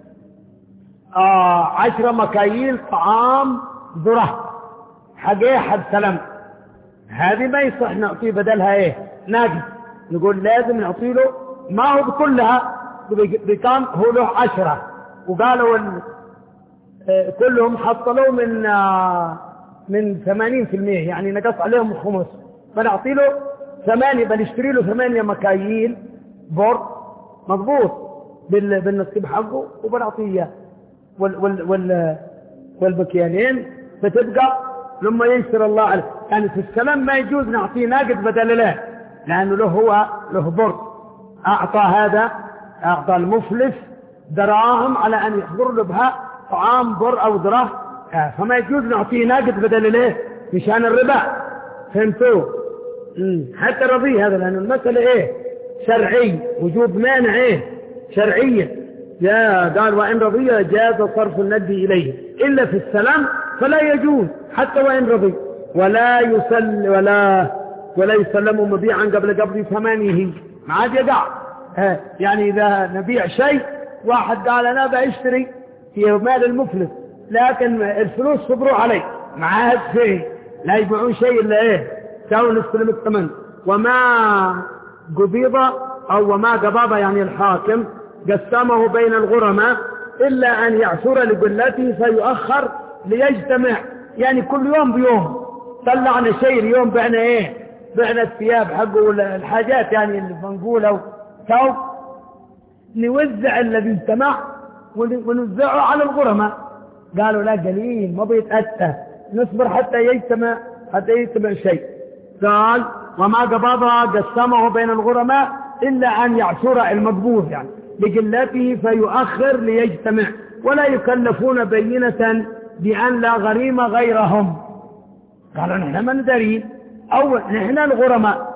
آه عشر مكاييل طعام ذرة حقيه حد سلم. هذه ما يصح نعطيه بدلها ايه نقد. نقول لازم نعطي له ما هو بكلها بكام. هو له عشرة وقالوا اه كلهم حصلوا من اه من ثمانين في المية، يعني نقص عليهم خمس. فنعطي له ثمانية، بنشتري له ثمانية مكاييل بر. مضبوط. بالنصيب حقه وبنعطيه اياه وال وال وال والبكيانين. فتبقى لما ينشر الله عليه. يعني في السلام ما يجوز نعطيه ناقد بدل له، لأنه له هو له بر. أعطى هذا أعطى المفلس دراهم على أن يحضر له بها طعام بر أو ذرة، فما يجوز نعطيه ناقد بدل له مشان الربا. فهمتوا؟ حتى رضي هذا، لأن المسألة إيه شرعي. وجود مانع إيه شرعية. يا قال: وإن رضي جاز صرف النقد إليه إلا في السلام فلا يجوز حتى وإن رضي. ولا يسل ولا ولا يسلم مبيعا قبل قبض ثمانه. ما عاد يقع. يعني إذا نبيع شيء واحد قال: أنا بأشتري في مال المفلس لكن الفلوس صبروا علي، ما عاد شيء. لا يبيعون شيء إلا إيه ساووا نستلم الثمن. وما قبيضة أو وما قباضة يعني الحاكم قسمه بين الغرماء إلا أن يعثر لقلته فيؤخر ليجتمع، يعني كل يوم بيوم طلعنا شيء، اليوم بعنا إيه؟ بعنا الثياب حقه والحاجات يعني اللي بنقوله ثوب، نوزع الذي اجتمع ونوزعه على الغرماء. قالوا لا قليل ما بيتأتى، نصبر حتى يجتمع حتى يجتمع شيء. قال وما قبضها قسمه بين الغرماء إلا أن يعثر المقبوض يعني لقلته فيؤخر ليجتمع، ولا يكلفون بينة بأن لا غريم غيرهم. قالوا نحن ما ندري، أو نحن الغرماء،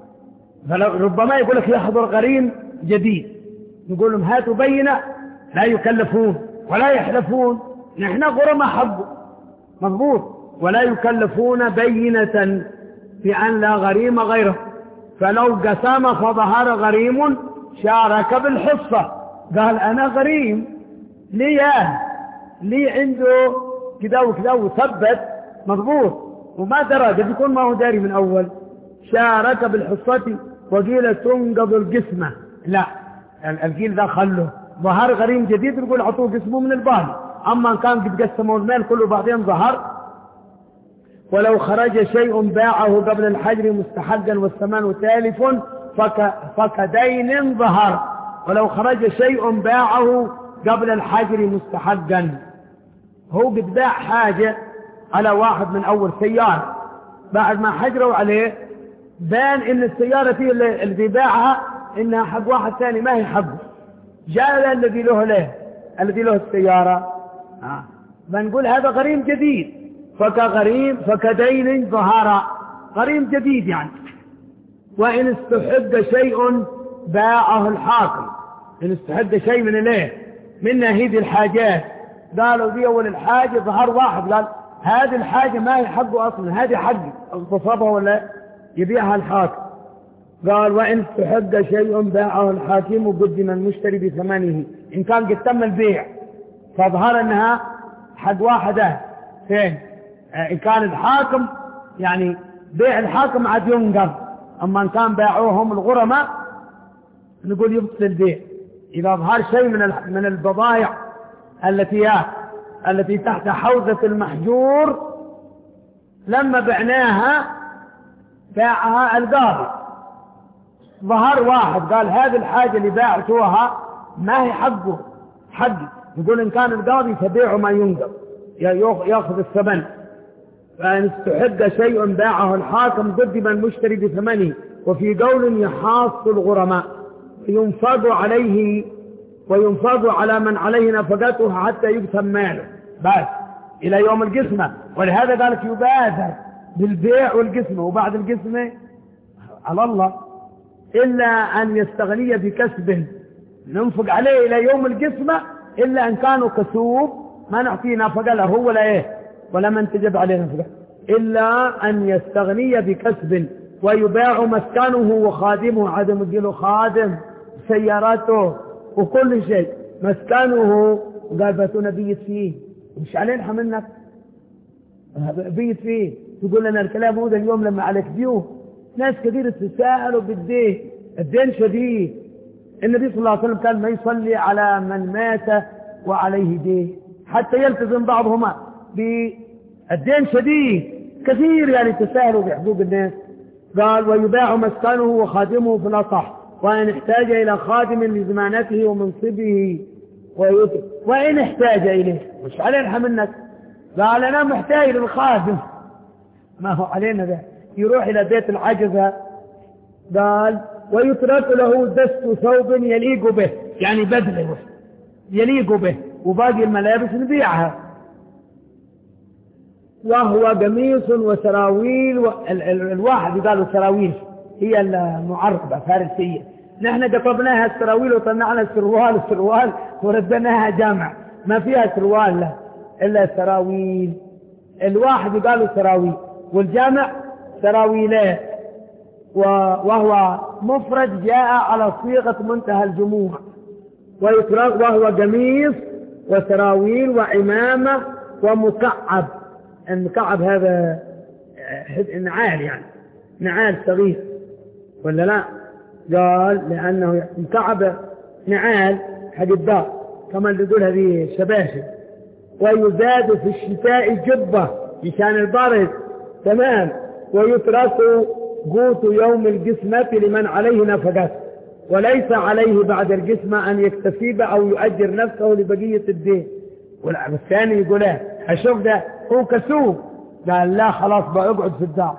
فربما يقول لك يحضر غريم جديد، نقول لهم هاتوا بينة، لا يكلفون ولا يحلفون، نحن غرماء حقه مضبوط، ولا يكلفون بينة بأن لا غريم غيره. فلو قسم فظهر غريم شارك بالحصة، قال أنا غريم لي لي عنده كذا وكذا وثبت مضبوط وما درى، قد يكون ما هو داري من أول، شارك بالحصة وقيل تنقض القسمة. لا القيل ذا خله، ظهر غريم جديد نقول عطوه قسمه من البال، أما كان قد قسموا المال كله بعدين ظهر. ولو خرج شيء باعه قبل الحجر مستحقا والثمن تالف فك فكدين ظهر. ولو خرج شيء باعه قبل الحجر مستحقا، هو قد باع حاجة على واحد من أول سيارة، بعد ما حجروا عليه بان إن السيارة فيه اللي بيباعها إنها حق واحد ثاني ما هي حقه، جاء الذي له له الذي له السيارة آه. بنقول هذا غريم جديد، فكغريم فكدين ظهر، غريم جديد يعني. وإن استحق شيء باعه الحاكم، إن استحق شيء من الايه من هذه الحاجات، قالوا دي أول الحاجة، ظهر واحد قال هذه الحاجة ما هي حقه أصلا، هذه حقي اغتصبها ولا يبيعها الحاكم. قال وإن استحق شيء باعه الحاكم قدم المشتري بثمنه، إن كان قد تم البيع فظهر أنها حق واحدة فين، إن كان الحاكم يعني بيع الحاكم عاد ينقض، أما إن كان باعوهم الغرماء نقول يبطل البيع. إذا ظهر شيء من من البضائع التي التي تحت حوزة المحجور لما بعناها باعها القاضي، ظهر واحد قال هذه الحاجة اللي باعتوها ما هي حقه حقي، نقول إن كان القاضي فبيعه ما ينقض يأخذ الثمن. فإن استحق شيء باعه الحاكم قدم المشتري بثمنه. وفي قول يحاص الغرماء ينفض عليه وينفض على من عليه نفقته حتى يقسم ماله بس إلى يوم القسمة. ولهذا قالك يبادر بالبيع والقسمة، وبعد القسمة على الله، إلا أن يستغني بكسب ننفق عليه إلى يوم القسمة، إلا أن كانوا كسوب ما نعطيه نفقة له هو ولا إيه ولا من تجب عليه نفقة، إلا أن يستغني بكسب ويباع مسكنه وخادمه، عدم الدين خادم سياراته وكل شيء مسكنه، وقال باتونا بيت فيه مش علينا منك بيت فيه. تقول لنا الكلام هذا اليوم لما عليك ديوه ناس كثير تساءلوا بالدين، الدين شديد. النبي صلى الله عليه وسلم كان ما يصلي على من مات وعليه دين حتى يلتزم بعضهما بالدين شديد كثير، يعني تساهلوا بحقوق الناس. قال ويباع مسكنه وخادمه في الأصح، وإن احتاج إلى خادم لزمانته ومنصبه ويترك، وإن احتاج إليه مش علينا منك، قال أنا محتاج للخادم ما هو علينا ده، يروح إلى بيت العجزة. قال ويترك له دست ثوب يليق به، يعني بدله يليق به، وباقي الملابس نبيعها. وهو قميص وسراويل و... ال... ال... الواحد قالوا سراويل هي المعربة فارسية، نحن قطبناها السراويل وطلعنا السروال السروال وردناها جامع ما فيها سروال له إلا سراويل. الواحد قالوا سراويل والجامع سراويلات، و... وهو مفرد جاء على صيغة منتهى الجموع. ويترك وهو قميص وسراويل وعمامة ومكعب. المكعب هذا نعال يعني نعال صغير ولا لا؟ قال لأنه مكعب نعال حق الدار كما اللي يقول هذه شباشب. ويزاد في الشتاء جبة مشان البرد، تمام. ويترك قوت يوم القسمة لمن عليه نفقته، وليس عليه بعد القسمة أن يكتسب أو يؤجر نفسه لبقية الدين. والثاني يقول اه أشوف ده هو كسوب، قال لا خلاص بقى اقعد في الدار.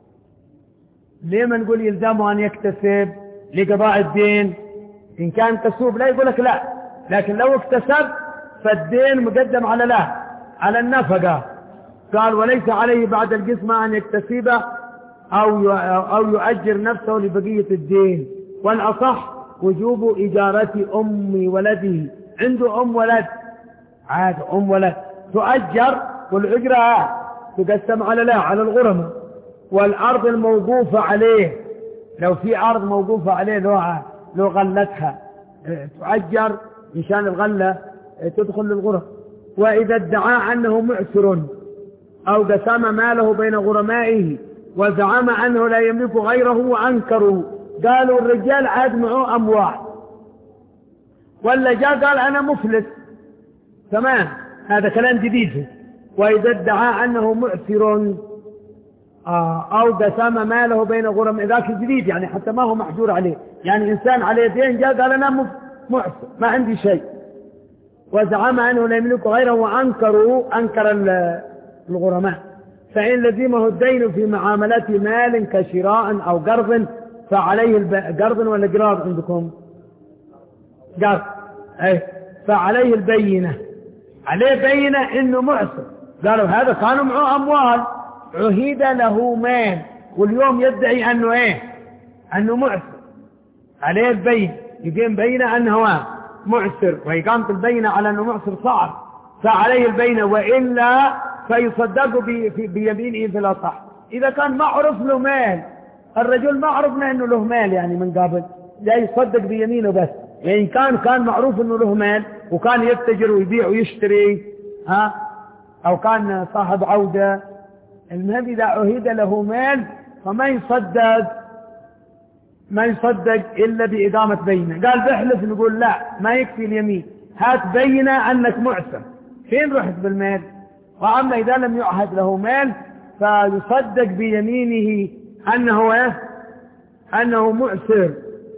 ليه ما نقول يلزمه أن يكتسب لقضاء الدين؟ إن كان كسوب لا يقول لك لا، لكن لو اكتسب فالدين مقدم على لا على النفقة. قال وليس عليه بعد القسمة أن يكتسب أو أو يؤجر نفسه لبقية الدين. والأصح وجوب إجارة أم ولده. عنده أم ولد عاد أم ولد تؤجر، والأجرة تقسم على لا على الغرماء. والأرض الموقوفة عليه، لو في أرض موقوفة عليه لو لو غلتها تؤجر مشان الغلة تدخل للغرم. وإذا ادعى أنه معسر أو قسم ماله بين غرمائه وزعم أنه لا يملك غيره وأنكروا، قالوا الرجال عاد معه أموال، ولا جاء قال أنا مفلس، تمام، هذا كلام جديد. وإذا ادعى أنه معسر أو قسم ماله بين غرمائه، ذاك جديد يعني حتى ما هو محجور عليه، يعني إنسان عليه دين جاء قال أنا معسر ما عندي شيء، وزعم أنه لا يملك غيره وأنكروا، أنكر الغرماء، فإن لزمه الدين في معاملات مال كشراء أو قرض فعليه الب... قرض ولا قراض عندكم؟ قرض، أي فعليه البينة، عليه بينة إنه معسر. قالوا هذا كانوا معه أموال عهد له مال، واليوم يدعي أنه إيه أنه معسر، عليه البينة، يقيم بينة أنه معسر، وإقامة البينة على أنه معسر صعب، فعليه البينة، وإلا فيصدق بيمينه في الأصح. إذا كان معروف له مال، الرجل ما عرفنا أنه له مال يعني من قبل، لا يصدق بيمينه بس، يعني كان كان معروف أنه له مال وكان يتجر ويبيع ويشتري، ها، أو كان صاحب عودة، المهم إذا عهد له مال فما يصدق ما يصدق إلا بإقامة بينة. قال بحلف، نقول لا ما يكفي اليمين، هات بينة أنك معسر، فين رحت بالمال؟ وأما إذا لم يعهد له مال فيصدق بيمينه أنه إيه؟ أنه معسر،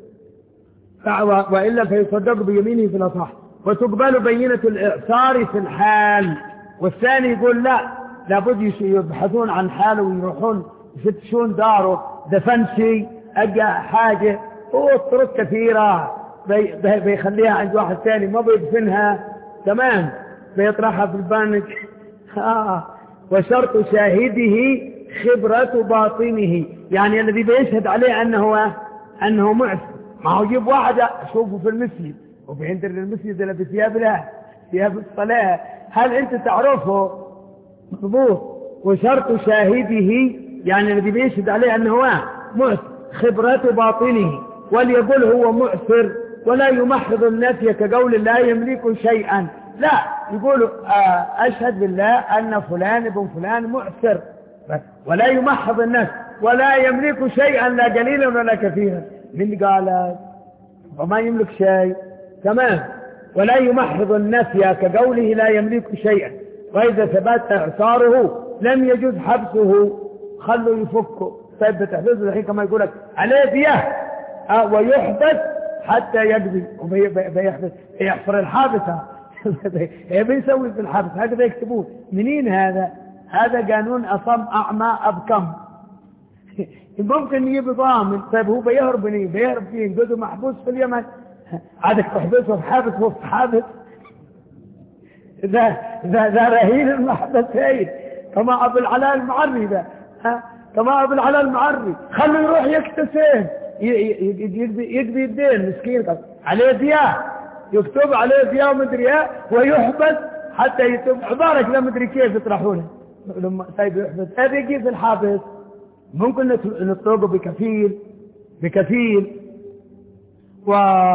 وإلا فيصدق بيمينه في الأصح. وتقبل بينة الإعصار في الحال. والثاني يقول لا، لابد يبحثون عن حاله ويروحون يفتشون داره، دفن شيء، أجا حاجة، وطرق كثيرة بي بيخليها عند واحد ثاني، ما بيدفنها، تمام، بيطرحها في البنك. آه. وشرط شاهده خبرة باطنه، يعني الذي بيشهد عليه أنه أنه معسر، ما هو يجيب واحد أشوفه في المسجد وبينتر المسجد اللي بثياب له ثياب الصلاة، هل أنت تعرفه؟ مضبوط. وشرط شاهده يعني الذي بيشهد عليه أنه معسر خبرة باطنه، وليقول هو معسر ولا يمحض النفي كقول لا يملك شيئا، لا، يقول أشهد بالله أن فلان ابن فلان معسر، ولا يمحض النفي ولا يملك شيئا لا قليلا ولا كثيرا. من قال وما يملك شيء، تمام، ولا يمحض النفي كقوله لا يملك شيئا. وإذا ثبت إعصاره لم يجوز حبسه، خلوا يفكه. طيب بتحبسه الحين كما يقول لك عليه دية أه ويحبس حتى يقضي، وبيحبس يحفر الحابسة بيسوي في الحبس، هكذا يكتبون. منين هذا؟ هذا قانون أصم أعمى أبكم. ممكن يجيب ضامن، طيب هو بيهرب مني بيهرب فيه، ينقذه محبوس في اليمن، عادك تحبسه في حابس وفي حابس، ذا ذا ذا رهين المحبسين كما أبو العلاء المعري ذا، ها، كما أبو العلاء المعري، خلوا يروح يكتسب يقضي الدين، مسكين عليه دياه، يكتب عليه دياه ومدري ايه، ويحبس حتى يتوب. عبارك لا مدري كيف يطرحونه لما سايب يحبس، هذا يجي في الحابس. ممكن نطلقه بكفيل بكفيل و...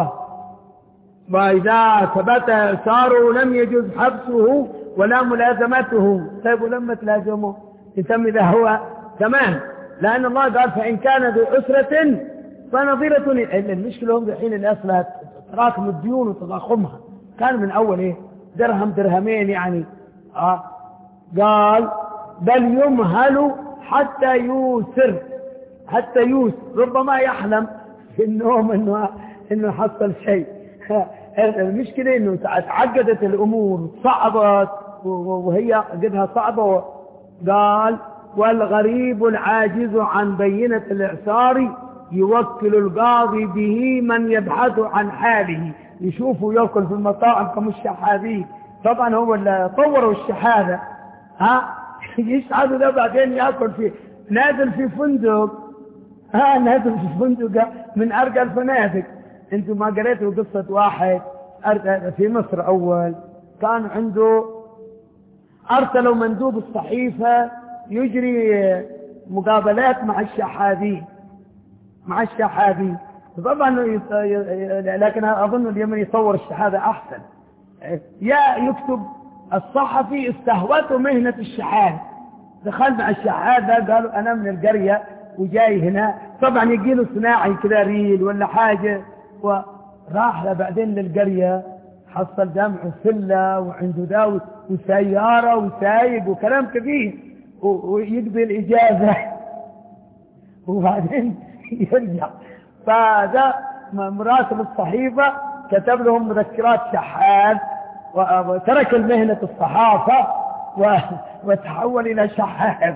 وإذا ثبت إعصاره لم يجوز حبسه ولا ملازمته. طيب ولما تلازمه يتم إذا هو تمام، لأن الله قال فإن كان ذو أسرة فنظيرة. المشكلة هم الحين الأصل تراكم الديون وتضخمها. كان من أول إيه درهم درهمين يعني. آه قال بل يمهل حتى يوسر، حتى يوسر، ربما يحلم في النوم إنه إنه حصل شيء. المشكلة إنه تعقدت الأمور صعبت وهي قدها صعبة. قال والغريب العاجز عن بينة الإعسار يوكل القاضي به من يبحث عن حاله. يشوفوا يأكل في المطاعم كمشحاذين. طبعا هو اللي طوروا الشحاذة، ها يشحذوا ده بعدين يأكل في نازل في فندق، ها نازل في فندق من أرقى الفنادق. انتم ما قريتوا قصة واحد في مصر أول كان عنده أرسلوا مندوب الصحيفة يجري مقابلات مع الشحاذين، مع الشحاذين. طبعا لكن أظن اليمن يصور الشحاذة أحسن. يا يكتب الصحفي استهوته مهنة الشحاذ، دخل مع الشحاذة قالوا أنا من القرية وجاي هنا. طبعا يجيله صناعي كذا ريل ولا حاجة، وراح له بعدين للقرية حصل جامع سلة وعنده داوي وسيارة وسايق وكلام كثير ويقضي الإجازة وبعدين يرجع. فهذا مراسل الصحيفة كتب لهم مذكرات شحاذ وترك المهنة الصحافة وتحول إلى شحاذ.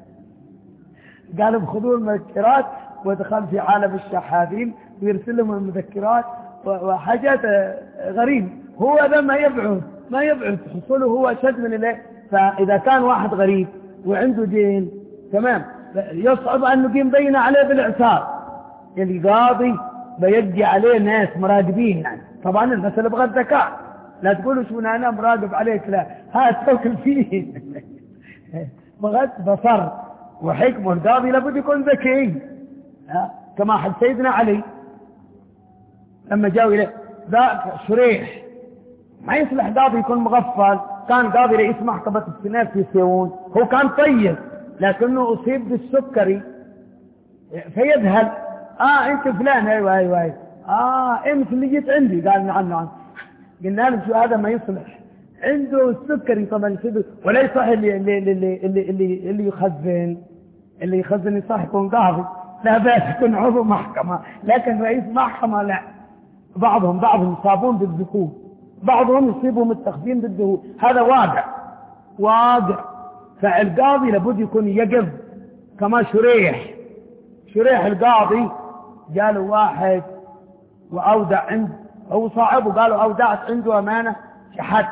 قالوا خذوا المذكرات ودخل في عالم الشحاذين ويرسل لهم المذكرات وحاجات غريب. هو ذا ما يبعد ما يبعد حصوله هو أشد من إليه. فإذا كان واحد غريب وعنده دين تمام يصعب أن نقيم بينه عليه بالإعسار. القاضي بيجي عليه ناس مراقبين يعني. طبعا المسألة بغى الذكاء، لا تقولوا شو أنا مراقب عليك، لا هذا توكل فيه بغى بصر وحكمه. القاضي لابد يكون ذكي كما حد سيدنا علي لما جاءوا إليه ذاك شريح. ما يصلح قاضي يكون مغفل. كان قاضي رئيس محكمة السنات في سيئون، هو كان طيب لكنه أصيب بالسكري فيذهل. آه أنت فلان؟ أيوة أيوة أيوة. آه أنت اللي جيت عندي؟ قال نعم نعم. قلنا له شو هذا ما يصلح، عنده السكري طبعا يصيب. ولا يصح اللي اللي اللي اللي اللي, اللي يخزن اللي يخزن يصح يكون قاضي، لا بأس يكون عضو محكمة، لكن رئيس محكمة لا. بعضهم بعضهم يصابون بالذكور، بعضهم يصيبهم التخزين بالذهول. هذا واقع واقع. فالقاضي لابد يكون يقف كما شريح. شريح القاضي قالوا واحد وأودع عنده هو صاحبه، قالوا أودعت عنده أمانة شحت.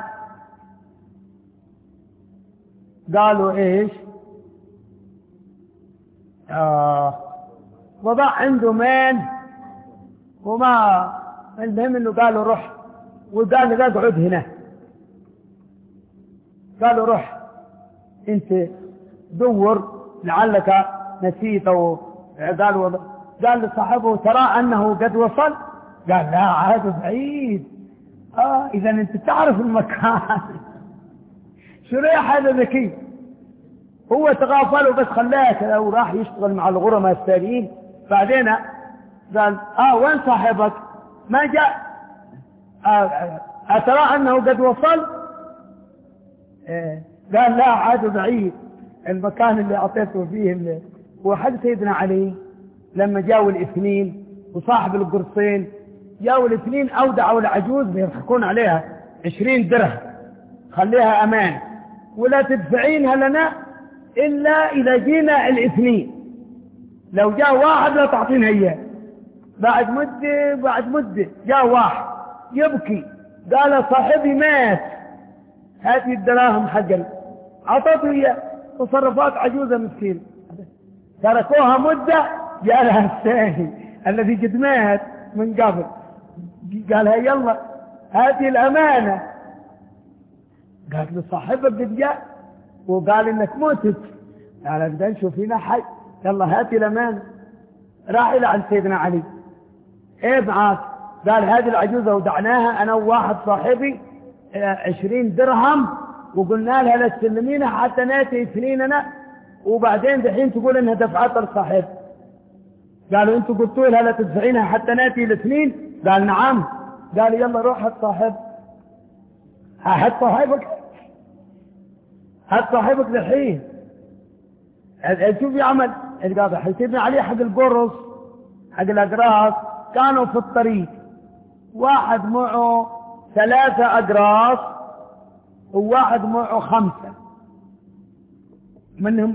قالوا إيش؟ آه وضع عنده مال وما المهم إنه قالوا روح، وقال له اقعد هنا. قالوا روح انت دور لعلك نسيت. او قالوا قال لصاحبه ترى انه قد وصل؟ قال لا عاد بعيد. اه اذا انت تعرف المكان. شريح هذا ذكي، هو تغافل بس خلاه كذا وراح يشتغل مع الغرماء الثانيين. بعدين قال اه وين صاحبك؟ ما جاء. آه أترى أنه قد وصل؟ آه قال لا عاد بعيد. المكان اللي أعطيته فيه اللي وحد سيدنا علي لما جاءوا الاثنين وصاحب القرصين جاءوا الاثنين أودعوا العجوز بيضحكون عليها عشرين درهم، خليها أمان ولا تدفعينها لنا إلا إذا جينا الاثنين. لو جاء واحد لا تعطينها إياه. بعد مدة بعد مدة جاء واحد يبكي قال صاحبي مات، هذه الدراهم حقا عطته إياه. تصرفات عجوزة مسكين تركوها مدة جاء لها الثاني الذي قد مات من قبل قالها يلا هذه الأمانة. قالت له صاحبك قد جاء وقال إنك متت. قال بدنا نشوف هنا حي، يلا هاتي الأمانة. راح إلى عند سيدنا علي إيه معاك؟ قال هذه العجوزة ودعناها أنا وواحد صاحبي عشرين درهم وقلنا لها لا تسلمينها حتى ناتي اثنيننا، وبعدين دحين تقول انها دفعت الصاحب. قالوا انتوا قلتوا لها لا تدفعينها حتى ناتي الاثنين؟ قال نعم. قال يلا روح هات صاحب هات صاحبك هات صاحبك الحين. شوف يعمل القاضي حيسيبني عليه حق القرص حق الأقراص. كانوا في الطريق واحد معه ثلاثة أقراص وواحد معه خمسة منهم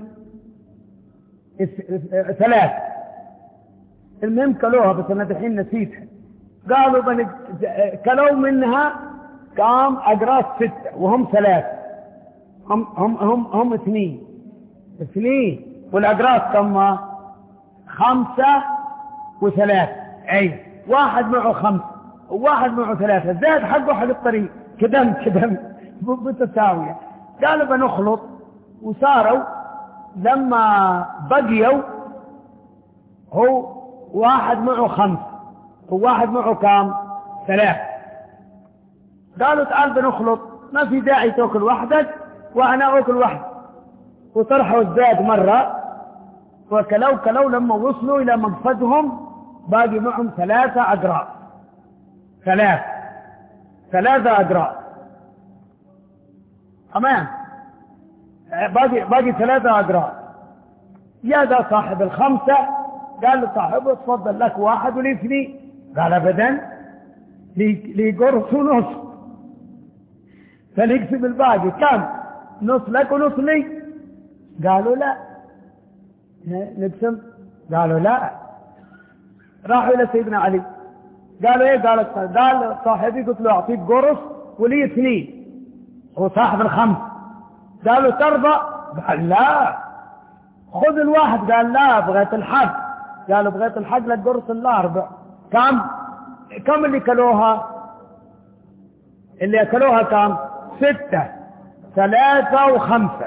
ثلاث. المهم كلوها بس أنا الحين نسيتها. قالوا بنك كلوا منها كام أقراص ستة وهم ثلاث هم هم هم هم اثنين اثنين والأقراص كم خمسة وثلاث. أي واحد معه خمسة وواحد معه ثلاثة زاد حقه حق الطريق كدم كدم بتساوية. قالوا بنخلط وصاروا لما بقيوا هو واحد معه خمسة وواحد معه كام ثلاثة. قالوا تعال بنخلط ما في داعي تأكل وحدك وأنا أكل وحدك. وطرحوا الزاد مرة وكلوا كلوا لما وصلوا إلى مقصدهم باقي معهم ثلاثة أقراص ثلاث ثلاثة أقراص تمام. باقي باقي ثلاثة أقراص. يا ذا صاحب الخمسة قال لصاحبه تفضل لك واحد ولي اثنين. قال أبدا لي قرص ونص فنقسم الباقي كم نص لك ونص لي. قالوا لا نقسم. قالوا لا. راحوا إلى سيدنا علي قالوا ايه قال قال صاحبي قلت له أعطيك قرص ولي اثنين هو صاحب الخمس. قالوا ترضى؟ قال لا. خذ الواحد. قال لا بغيت الحق. قالوا بغيت الحق لك قرص الأربع. كم كم اللي كلوها اللي أكلوها كم ستة ثلاثة وخمسة.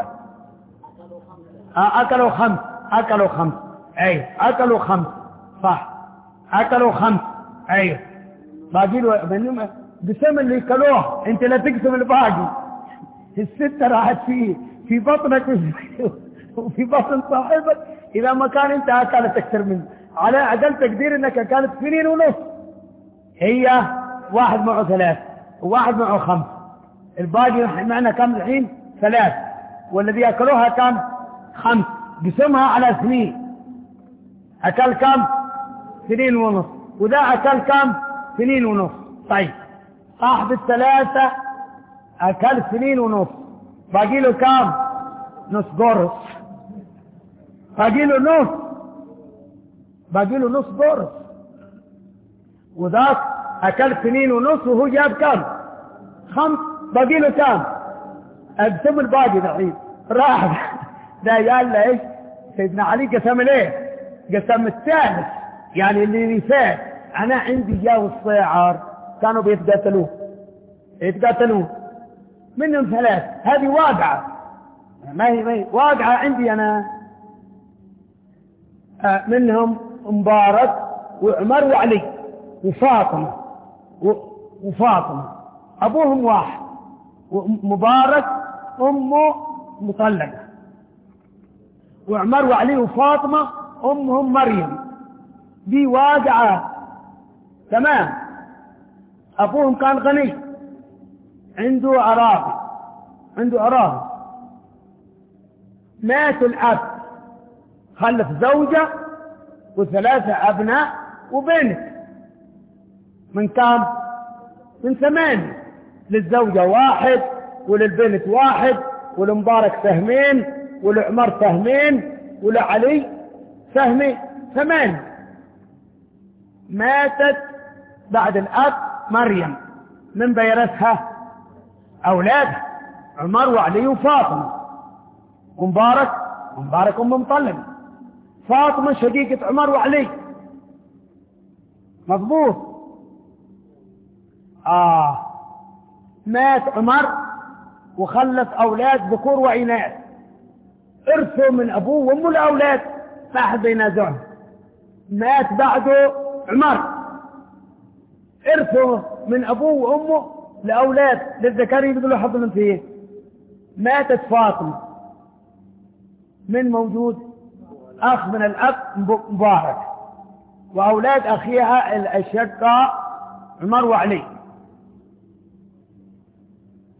أكلوا خمس أكلوا خمس أي أكلوا خمس صح أكلوا خمس أي باقي له منهم بسم اللي كلوه. أنت لا تقسم الباقي. الستة راحت فيه في بطنك وفي بطن صاحبك. إذا ما كان أنت أكلت أكثر منه على أقل تقدير أنك أكلت اثنين ونص. هي واحد معه ثلاث وواحد معه خمس. الباقي معنا كم الحين ثلاث والذي أكلوها كم خمس. قسمها على اثنين أكل كم اثنين ونص وذا أكل كم اثنين ونص. طيب صاحب الثلاثة أكل اثنين ونص باقي له كم نص قرص. باقي له نص باقي له نص قرص. وذاك أكل اثنين ونص وهو جاب كم خمس. باقي له كم أقسم الباقي الحين. راح ده قال له ايش سيدنا علي قسم ليه قسم الثالث يعني اللي فات. انا عندي جاو الصيعر كانوا بيتقاتلوه يتقاتلوه منهم ثلاث. هذه واقعة ما هي, ما هي واقعة عندي انا. آه منهم مبارك وعمر وعلي وفاطمة وفاطمة ابوهم واحد. ومبارك امه مطلقة وعمر وعلي وفاطمة أمهم مريم. دي واقعة تمام. أبوهم كان غني عنده أراضي عنده أراضي. مات الأب خلف زوجة وثلاثة أبناء وبنت من كام من ثمانية. للزوجة واحد وللبنت واحد ولمبارك سهمين ولعمر سهمين ولعلي سهمين ثمان. ماتت بعد الأب مريم من بيرثها أولادها عمر وعلي وفاطمة ومبارك ومبارك أم مطلقة. فاطمة شقيقة عمر وعلي مضبوط. آه مات عمر وخلف أولاد ذكور وإناث. ارثوا من أبوه وأمه الأولاد ما أحد ينازعهم. مات بعده عمر ارثوا من أبوه وأمه لأولاد للذكر يقولوا حظ الأنثيين. ماتت فاطمة من موجود أخ من الأب مبارك وأولاد أخيها الأشقاء عمر وعلي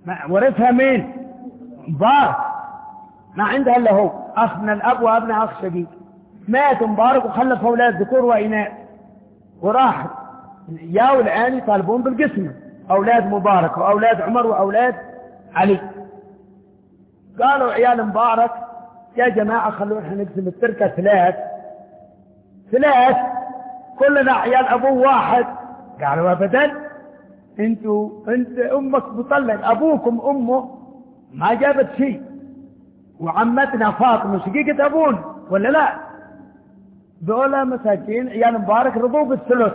ورثها مين؟ مبارك، ما عندها إلا هو، أخ من الأب وابن أخ شقيق. مات مبارك وخلف أولاد ذكور وإناث، وراح ياو الآن يطالبون بالقسمة، أولاد مبارك وأولاد عمر وأولاد علي. قالوا عيال مبارك يا جماعة خلونا نقسم التركة ثلاث ثلاث كلنا عيال أبوه واحد. قالوا أبدا، انتوا انت أمك بطلق، أبوكم أمه ما جابت شيء، وعمتنا فاطمة شقيقة أبونا ولا لا؟ دولة مساكين عيال مبارك رضوا بالثلث.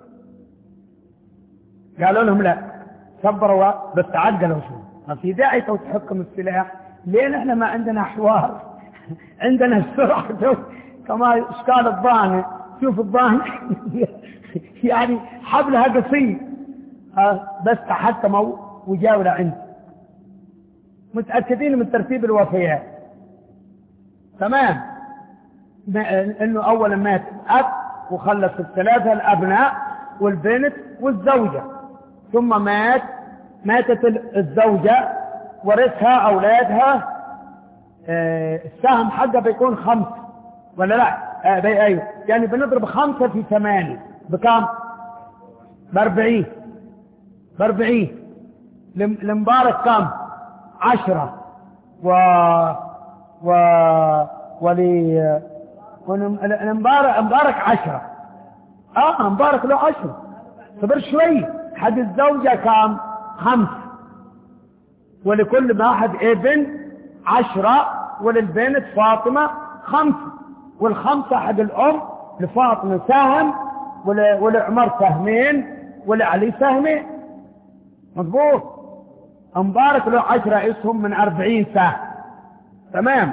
قالوا لهم لا، صبروا بس تعقلوا شو، ما في داعي تو تحكم السلاح، لين احنا ما عندنا حوار عندنا السرعة كما اشكال الضانة. شوف الضانة يعني حبلها قصير، بس تحكموا وجاولوا عندي، متأكدين من ترتيب الوفيات. تمام، انه اولا مات الاب وخلص الثلاثة الابناء والبنت والزوجة، ثم مات ماتت الزوجة ورثها اولادها. آه السهم حقه بيكون خمسة ولا لا؟ آه بي ايوه، يعني بنضرب خمسة في ثمانية بكام؟ باربعين. باربعين. لمبارك كام؟ عشرة. و و ولي مبارك مبارك عشرة. اه مبارك له عشرة، صبر شوي. حد الزوجة كام؟ خمسة. ولكل واحد ابن عشرة، وللبنت فاطمة خمسة، والخمسة حق الأم لفاطمة سهم، ولعمر سهمين، ولعلي سهمين. مضبوط. مبارك له عشرة اسهم من أربعين سهم. تمام.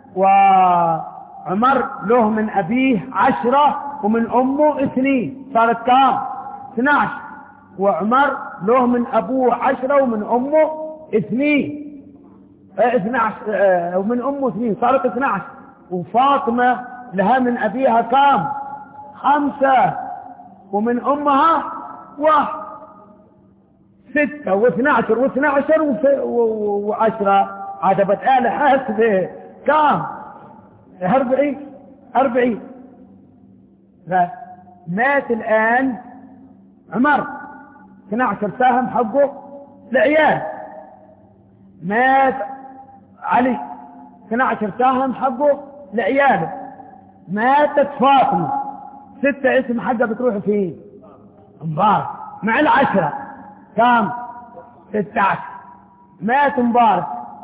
وعمر له من أبيه عشرة ومن أمه اثنين، صارت كام؟ اثنى عشر. وعمر له من أبوه عشرة ومن أمه اثنين، اثنى عشر، ومن أمه اثنين، صارت اثنى عشر. وفاطمة لها من أبيها كام؟ خمسة، ومن أمها واحد، ستة واثنى عشر واثنى عشر وعشرة. عجبت آلة حاسبة كام؟ أربعين. أربعين. مات الآن عمر، اثنى عشر سهم حقه لعيال. مات علي، اثنى عشر سهم حقه لعياله. ماتت فاطمة، ستة اسم حقه بتروح فيه مبارك مع العشرة كام؟ ستة عشر. مات مبارك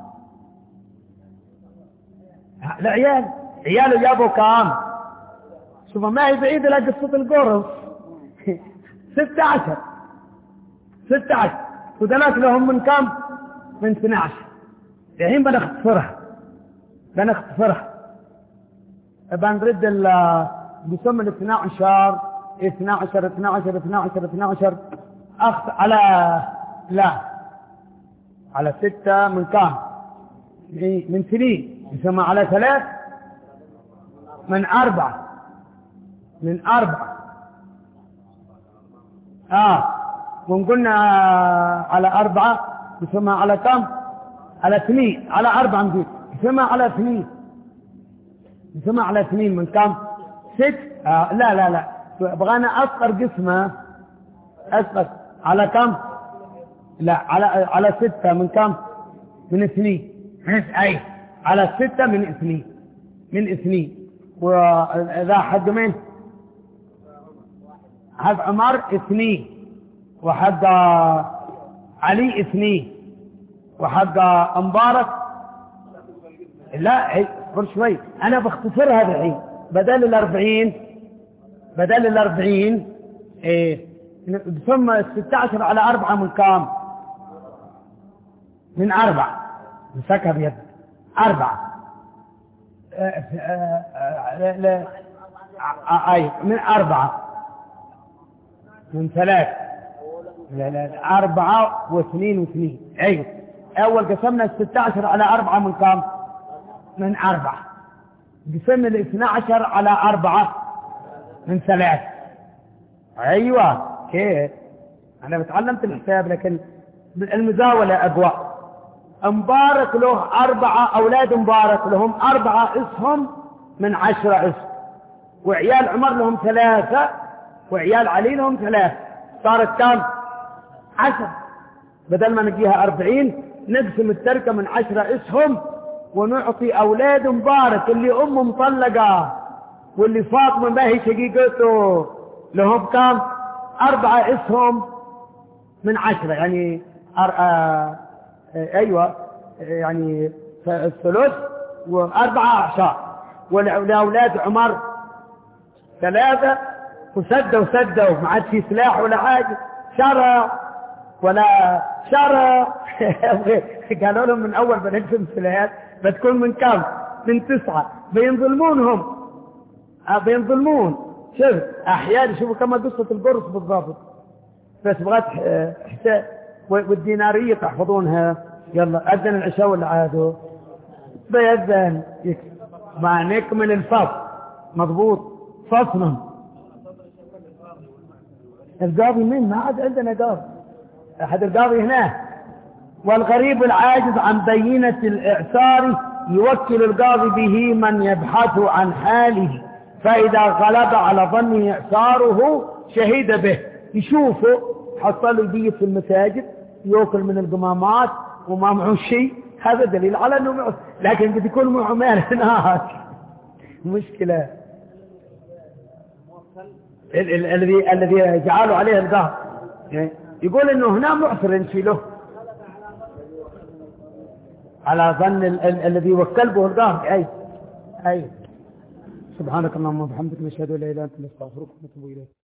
العيال، عياله جابوا كام؟ شوف ما هي بعيدة لقصة القرص. ستة عشر. ستة عشر. ودلات لهم من كام؟ من اثنى عشر. الحين بنختصرها بنختصرها بنرد ال بيسمى ال اثنى عشر اثنى عشر اثنى عشر اثنى عشر اثنى عشر أخت على لا على ستة من كام؟ من سنين. يسمى على ثلاث من أربعة من أربعة آه ونقولنا على أربعة يسمى على كم؟ على اثنين. على أربعة نقول يسمى على اثنين. يسمى على اثنين من كم؟ ست. آه لا لا لا بغانا أصغر قسمة. أصغر على كم؟ لا على على ستة من كم؟ من اثنين. أي على ستة من اثنين. من اثنين. وإذا حد من حد عمر اثنين، وحد علي اثنين، وحد مبارك لا اصبر شوي انا بختصرها الحين. بدل الاربعين بدل الاربعين ايه ثم ستة عشر على اربعة من كام؟ من اربعة. مسكها بيد اربعة. اي من اربعة من ثلاث. لا لا أربعة واثنين واثنين. أيوة أول قسمنا الستة عشر على أربعة من كام؟ من أربعة. قسمنا الاثنى عشر على أربعة من ثلاث. أيوة كيف؟ أنا بتعلمت الحساب لكن المزاولة أقوى. مبارك له أربعة أولاد مبارك لهم أربعة اسهم من عشرة اسهم، وعيال عمر لهم ثلاثة، وعيال علي لهم ثلاثة، صارت كم؟ عشر. بدل ما نجيها أربعين نقسم التركة من عشرة اسهم ونعطي أولاد مبارك اللي أمه مطلقة واللي فاطمة ما هي شقيقته لهم كم؟ أربعة اسهم من عشرة، يعني أر... آه... آه... أيوة يعني الثلث وأربعة أعشار. والأولاد عمر ثلاثة وسدوا سدوا ما عاد في سلاح ولا حاجة، شرع ولا شرع. قالوا لهم من أول بنقسم سلاحات بتكون من كم؟ من تسعة. بينظلمونهم بينظلمون. شوف أحيانا شوفوا كما قصة القرص بالضبط، بس بغت حساب والدينارية تحفظونها. يلا أذن العشاء ولا عادوا بيأذن مع نكمل الفصل مضبوط فصلا. القاضي مين؟ ما عاد عندنا قاضي، أحد القاضي هناك. والغريب العاجز عن بينة الإعسار يوكل القاضي به من يبحث عن حاله، فإذا غلب على ظنه إعساره شهد به. يشوفه حصل يبيت في المساجد يأكل من القمامات وما معه شيء، هذا دليل على أنه معه، لكن قد يكون معه مال هناك مشكلة. الذي الذي جعلوا عليه القاضي يقول انه هنا معسر نشيله على ظن ال ال الذي وكل به القاضي. اي اي سبحانك اللهم وبحمدك نشهد ان لا اله الا انت نستغفرك ونتوب اليك.